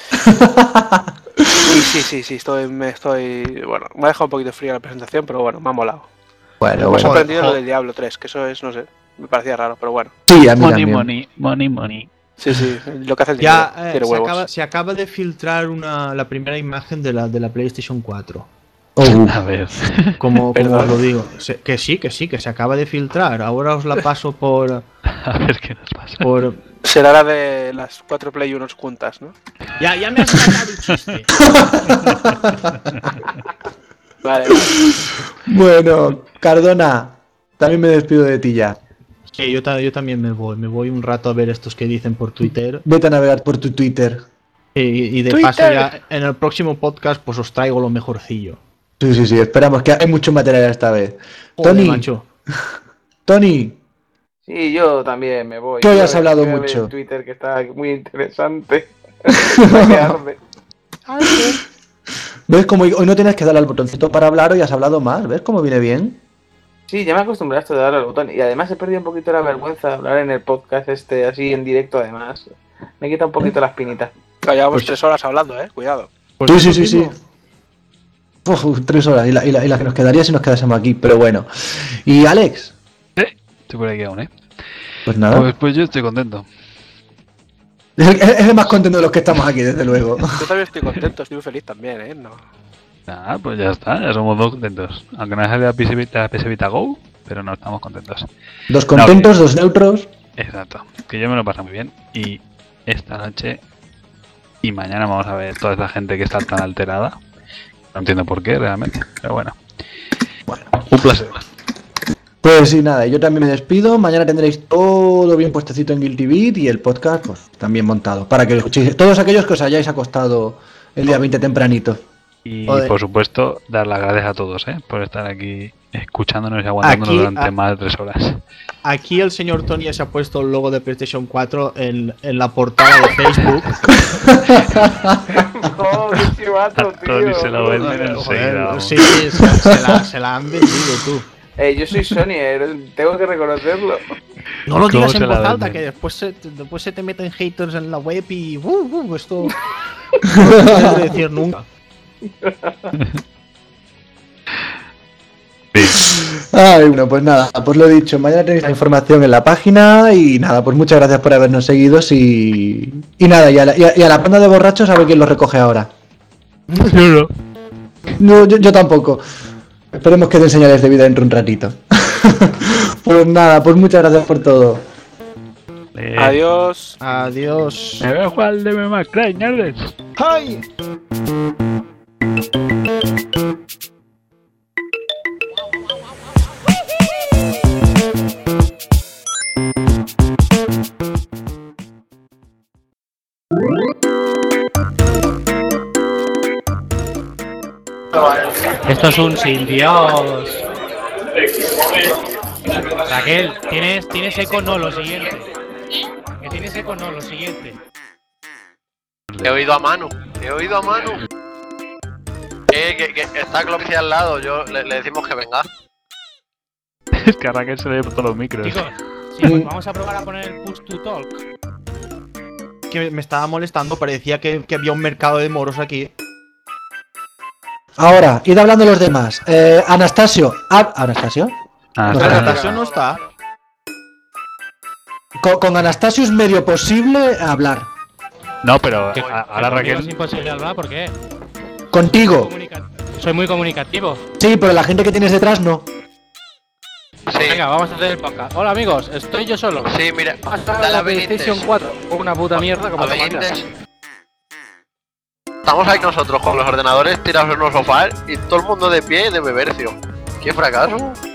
[SPEAKER 5] Y sí, sí, sí, estoy, me estoy. Bueno, me ha dejado un poquito fría la presentación, pero bueno, me ha molado.
[SPEAKER 1] Bueno,
[SPEAKER 5] me
[SPEAKER 1] bueno.
[SPEAKER 5] ha sorprendido lo del Diablo tres, que eso es, no sé, me parecía raro, pero bueno.
[SPEAKER 1] Sí, a mí
[SPEAKER 2] money,
[SPEAKER 1] también.
[SPEAKER 2] money, money, money.
[SPEAKER 5] Sí, sí, lo que hace el
[SPEAKER 4] ya,
[SPEAKER 5] dinero,
[SPEAKER 4] eh,
[SPEAKER 5] tiene
[SPEAKER 4] se,
[SPEAKER 5] huevos.
[SPEAKER 4] acaba, se acaba de filtrar una, la primera imagen de la, de la PlayStation cuatro.
[SPEAKER 1] Oh.
[SPEAKER 2] A ver.
[SPEAKER 4] Como, como os lo digo. Se, que sí, que sí, que se acaba de filtrar. Ahora os la paso por...
[SPEAKER 2] A ver qué nos pasa.
[SPEAKER 4] Por...
[SPEAKER 5] Será la de las cuatro Play uno juntas, ¿no?
[SPEAKER 4] Ya, ya me has sacado el chiste.
[SPEAKER 5] Vale, vale.
[SPEAKER 1] Bueno, Cardona, también me despido de ti ya.
[SPEAKER 4] Sí, yo, yo también me voy. Me voy un rato a ver estos que dicen por Twitter.
[SPEAKER 1] Vete a navegar por tu Twitter.
[SPEAKER 4] Y, y de
[SPEAKER 5] Twitter.
[SPEAKER 4] paso ya en el próximo podcast pues os traigo lo mejorcillo.
[SPEAKER 1] Sí, sí, sí, esperamos que hay mucho material esta vez.
[SPEAKER 4] Joder,
[SPEAKER 1] Tony,
[SPEAKER 4] macho.
[SPEAKER 1] Tony.
[SPEAKER 6] Sí, yo también me voy.
[SPEAKER 1] Que hoy has
[SPEAKER 6] Yo
[SPEAKER 1] hablado
[SPEAKER 6] voy a ver
[SPEAKER 1] mucho.
[SPEAKER 6] en Twitter que está muy interesante.
[SPEAKER 1] ¿Ves cómo hoy no tienes que darle al botoncito para hablar y has hablado más? ¿Ves cómo viene bien?
[SPEAKER 6] Sí, ya me acostumbraste a darle al botón. Y además he perdido un poquito la vergüenza de hablar en el podcast este, así en directo además. Me quita un poquito la espinita.
[SPEAKER 5] Claro, llevamos tres horas hablando, eh. Cuidado.
[SPEAKER 1] Pues sí, sí, sí, sí. Uf, tres horas y la, y, la, y la que nos quedaría si nos quedásemos aquí, pero bueno. ¿Y Alex?
[SPEAKER 2] Sí, estoy por aquí aún, ¿eh?
[SPEAKER 1] Pues nada.
[SPEAKER 2] Pues, pues yo estoy contento.
[SPEAKER 1] Es el, es el más contento de los que estamos aquí, desde luego.
[SPEAKER 5] Yo también estoy contento, estoy muy feliz también, ¿eh? No.
[SPEAKER 2] Ah, pues ya está, ya somos dos contentos. Aunque no sale la P S Vita, P S Vita Go, pero no estamos contentos.
[SPEAKER 1] Dos contentos,
[SPEAKER 2] no,
[SPEAKER 1] dos neutros.
[SPEAKER 2] Exacto, que yo me lo paso muy bien. Y esta noche y mañana vamos a ver toda esta gente que está tan alterada. No entiendo por qué realmente, pero bueno. Bueno, un placer.
[SPEAKER 1] Pues sí, nada, yo también me despido. Mañana tendréis todo bien puestecito en Guilty Beat y el podcast pues también montado. Para que lo escuchéis, todos aquellos que os hayáis acostado el día veinte tempranito.
[SPEAKER 2] Y
[SPEAKER 1] Joder.
[SPEAKER 2] Por supuesto, dar las gracias a todos, ¿eh? Por estar aquí escuchándonos y aguantándonos
[SPEAKER 4] Aquí,
[SPEAKER 2] durante
[SPEAKER 4] a-
[SPEAKER 2] más de tres horas.
[SPEAKER 4] Aquí el señor Tony se ha puesto el logo de PlayStation cuatro en, en la portada de Facebook.
[SPEAKER 6] ¡Oh, qué chivato,
[SPEAKER 2] A Tony
[SPEAKER 6] tío!
[SPEAKER 2] se lo venden
[SPEAKER 4] Joder,
[SPEAKER 2] enseguida. vamos.
[SPEAKER 4] sí, sí, se, se la, se la han vendido tú.
[SPEAKER 6] Eh, yo soy Sony, eh, tengo que reconocerlo.
[SPEAKER 4] No lo
[SPEAKER 2] ¿Cómo
[SPEAKER 4] digas
[SPEAKER 2] se
[SPEAKER 4] en
[SPEAKER 2] la
[SPEAKER 4] voz alta,
[SPEAKER 2] venden?
[SPEAKER 4] que después se, después se te meten haters en la web y uh, uh, esto no lo tienes que decir nunca.
[SPEAKER 1] Ay, bueno, pues nada, pues lo he dicho, mañana tenéis la información en la página y nada, pues muchas gracias por habernos seguido y, y nada, y a, la, y, a, y a la panda de borrachos a ver quién los recoge ahora.
[SPEAKER 2] No,
[SPEAKER 1] No, yo, yo tampoco. Esperemos que den señales de vida dentro de un ratito. Pues nada, pues muchas gracias por todo.
[SPEAKER 2] Eh,
[SPEAKER 5] Adiós.
[SPEAKER 4] Adiós.
[SPEAKER 2] Me veo jugar al Devil May Cry, nerds.
[SPEAKER 4] ¡Ay!
[SPEAKER 7] Esto es un sin Dios. Raquel, ¿tienes, ¿tienes eco? No, lo siguiente. Que tienes eco? No, lo siguiente.
[SPEAKER 8] He oído a Manu, he oído a Manu. Eh, que, que está Clopsy al lado, yo le, le decimos que venga.
[SPEAKER 2] Es que a Raquel se le ve por todos los micros.
[SPEAKER 7] Chicos, sí, pues vamos a probar a poner el push to talk.
[SPEAKER 4] Que me estaba molestando, parecía que, que había un mercado de moros aquí.
[SPEAKER 1] Ahora, id hablando los demás. Eh, Anastasio, ah, Anastasio.
[SPEAKER 2] Ah,
[SPEAKER 1] No,
[SPEAKER 2] está.
[SPEAKER 4] Anastasio no está.
[SPEAKER 1] Con, con Anastasio es medio posible hablar.
[SPEAKER 2] No, pero
[SPEAKER 7] Que-
[SPEAKER 2] a-
[SPEAKER 7] que
[SPEAKER 2] ahora
[SPEAKER 7] conmigo Es
[SPEAKER 2] Raquel.
[SPEAKER 7] imposible hablar, ¿por qué?
[SPEAKER 1] Contigo.
[SPEAKER 7] Comunica- Soy muy comunicativo.
[SPEAKER 1] Sí, pero la gente que tienes detrás no.
[SPEAKER 8] Sí,
[SPEAKER 7] Venga, vamos a hacer el podcast. Hola amigos, estoy yo solo.
[SPEAKER 8] sí, mira,
[SPEAKER 7] Hasta
[SPEAKER 8] dale
[SPEAKER 7] la
[SPEAKER 8] a Benítez.
[SPEAKER 7] PlayStation cuatro. Una puta mierda como
[SPEAKER 8] A
[SPEAKER 7] te
[SPEAKER 8] Benítez.
[SPEAKER 7] mandas.
[SPEAKER 8] Estamos ahí nosotros con los ordenadores tirados en los sofás y todo el mundo de pie de bebercio. ¡Qué fracaso!